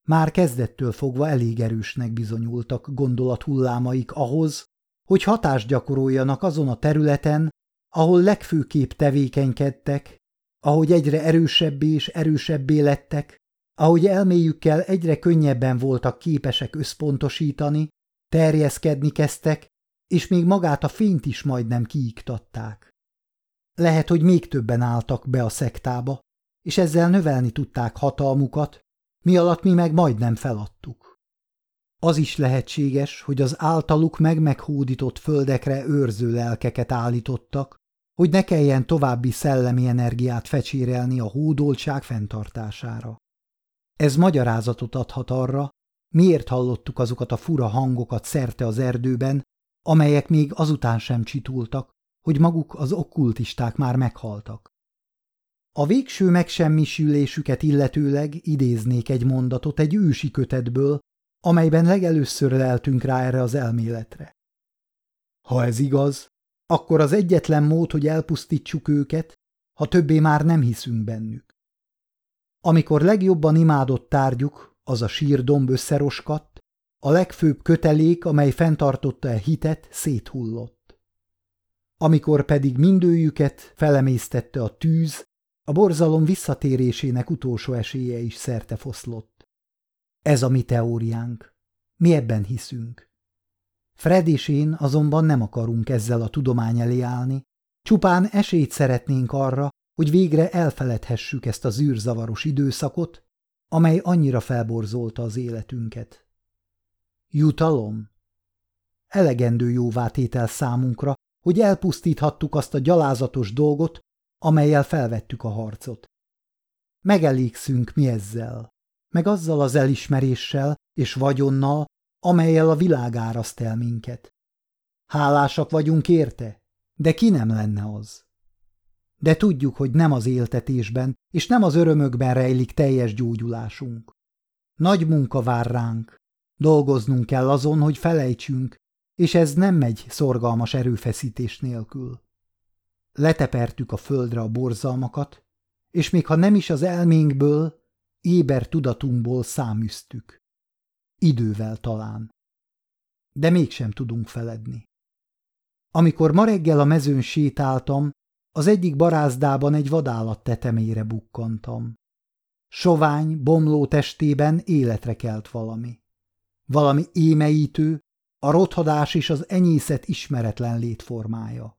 Már kezdettől fogva elég erősnek bizonyultak gondolathullámaik ahhoz, hogy hatást gyakoroljanak azon a területen, ahol legfőképp tevékenykedtek, ahogy egyre erősebbé és erősebbé lettek, ahogy elméjükkel egyre könnyebben voltak képesek összpontosítani, terjeszkedni kezdtek, és még magát a fényt is majdnem kiiktatták. Lehet, hogy még többen álltak be a szektába, és ezzel növelni tudták hatalmukat, mi alatt mi meg majdnem feladtuk. Az is lehetséges, hogy az általuk meg-meghódított földekre őrző lelkeket állítottak, hogy ne kelljen további szellemi energiát fecsérelni a hódoltság fenntartására. Ez magyarázatot adhat arra, miért hallottuk azokat a fura hangokat szerte az erdőben, amelyek még azután sem csitultak, hogy maguk az okkultisták már meghaltak. A végső megsemmisülésüket illetőleg idéznék egy mondatot egy ősi kötetből, amelyben legelőször leltünk rá erre az elméletre. Ha ez igaz, akkor az egyetlen mód, hogy elpusztítsuk őket, ha többé már nem hiszünk bennük. Amikor legjobban imádott tárgyuk, az a sírdomb összeroskadt, a legfőbb kötelék, amely fenntartotta a hitet, széthullott. Amikor pedig mindőjüket felemésztette a tűz, a borzalom visszatérésének utolsó esélye is szertefoszlott. Ez a mi teóriánk. Mi ebben hiszünk. Fred és én azonban nem akarunk ezzel a tudomány elé állni, csupán esélyt szeretnénk arra, hogy végre elfeledhessük ezt a zűrzavaros időszakot, amely annyira felborzolta az életünket. Jutalom? Elegendő jóvátétel számunkra, hogy elpusztíthattuk azt a gyalázatos dolgot, amellyel felvettük a harcot. Megelégszünk mi ezzel, meg azzal az elismeréssel és vagyonnal, amellyel a világ áraszt el minket. Hálásak vagyunk érte, de ki nem lenne az? De tudjuk, hogy nem az éltetésben és nem az örömökben rejlik teljes gyógyulásunk. Nagy munka vár ránk, dolgoznunk kell azon, hogy felejtsünk, és ez nem megy szorgalmas erőfeszítés nélkül. Letepertük a földre a borzalmakat, és még ha nem is az elménkből, éber tudatunkból száműztük. Idővel talán. De mégsem tudunk feledni. Amikor ma reggel a mezőn sétáltam, az egyik barázdában egy vadállat tetemére bukkantam. Sovány, bomló testében életre kelt valami. Valami émeítő, a rothadás és az enyészet ismeretlen létformája.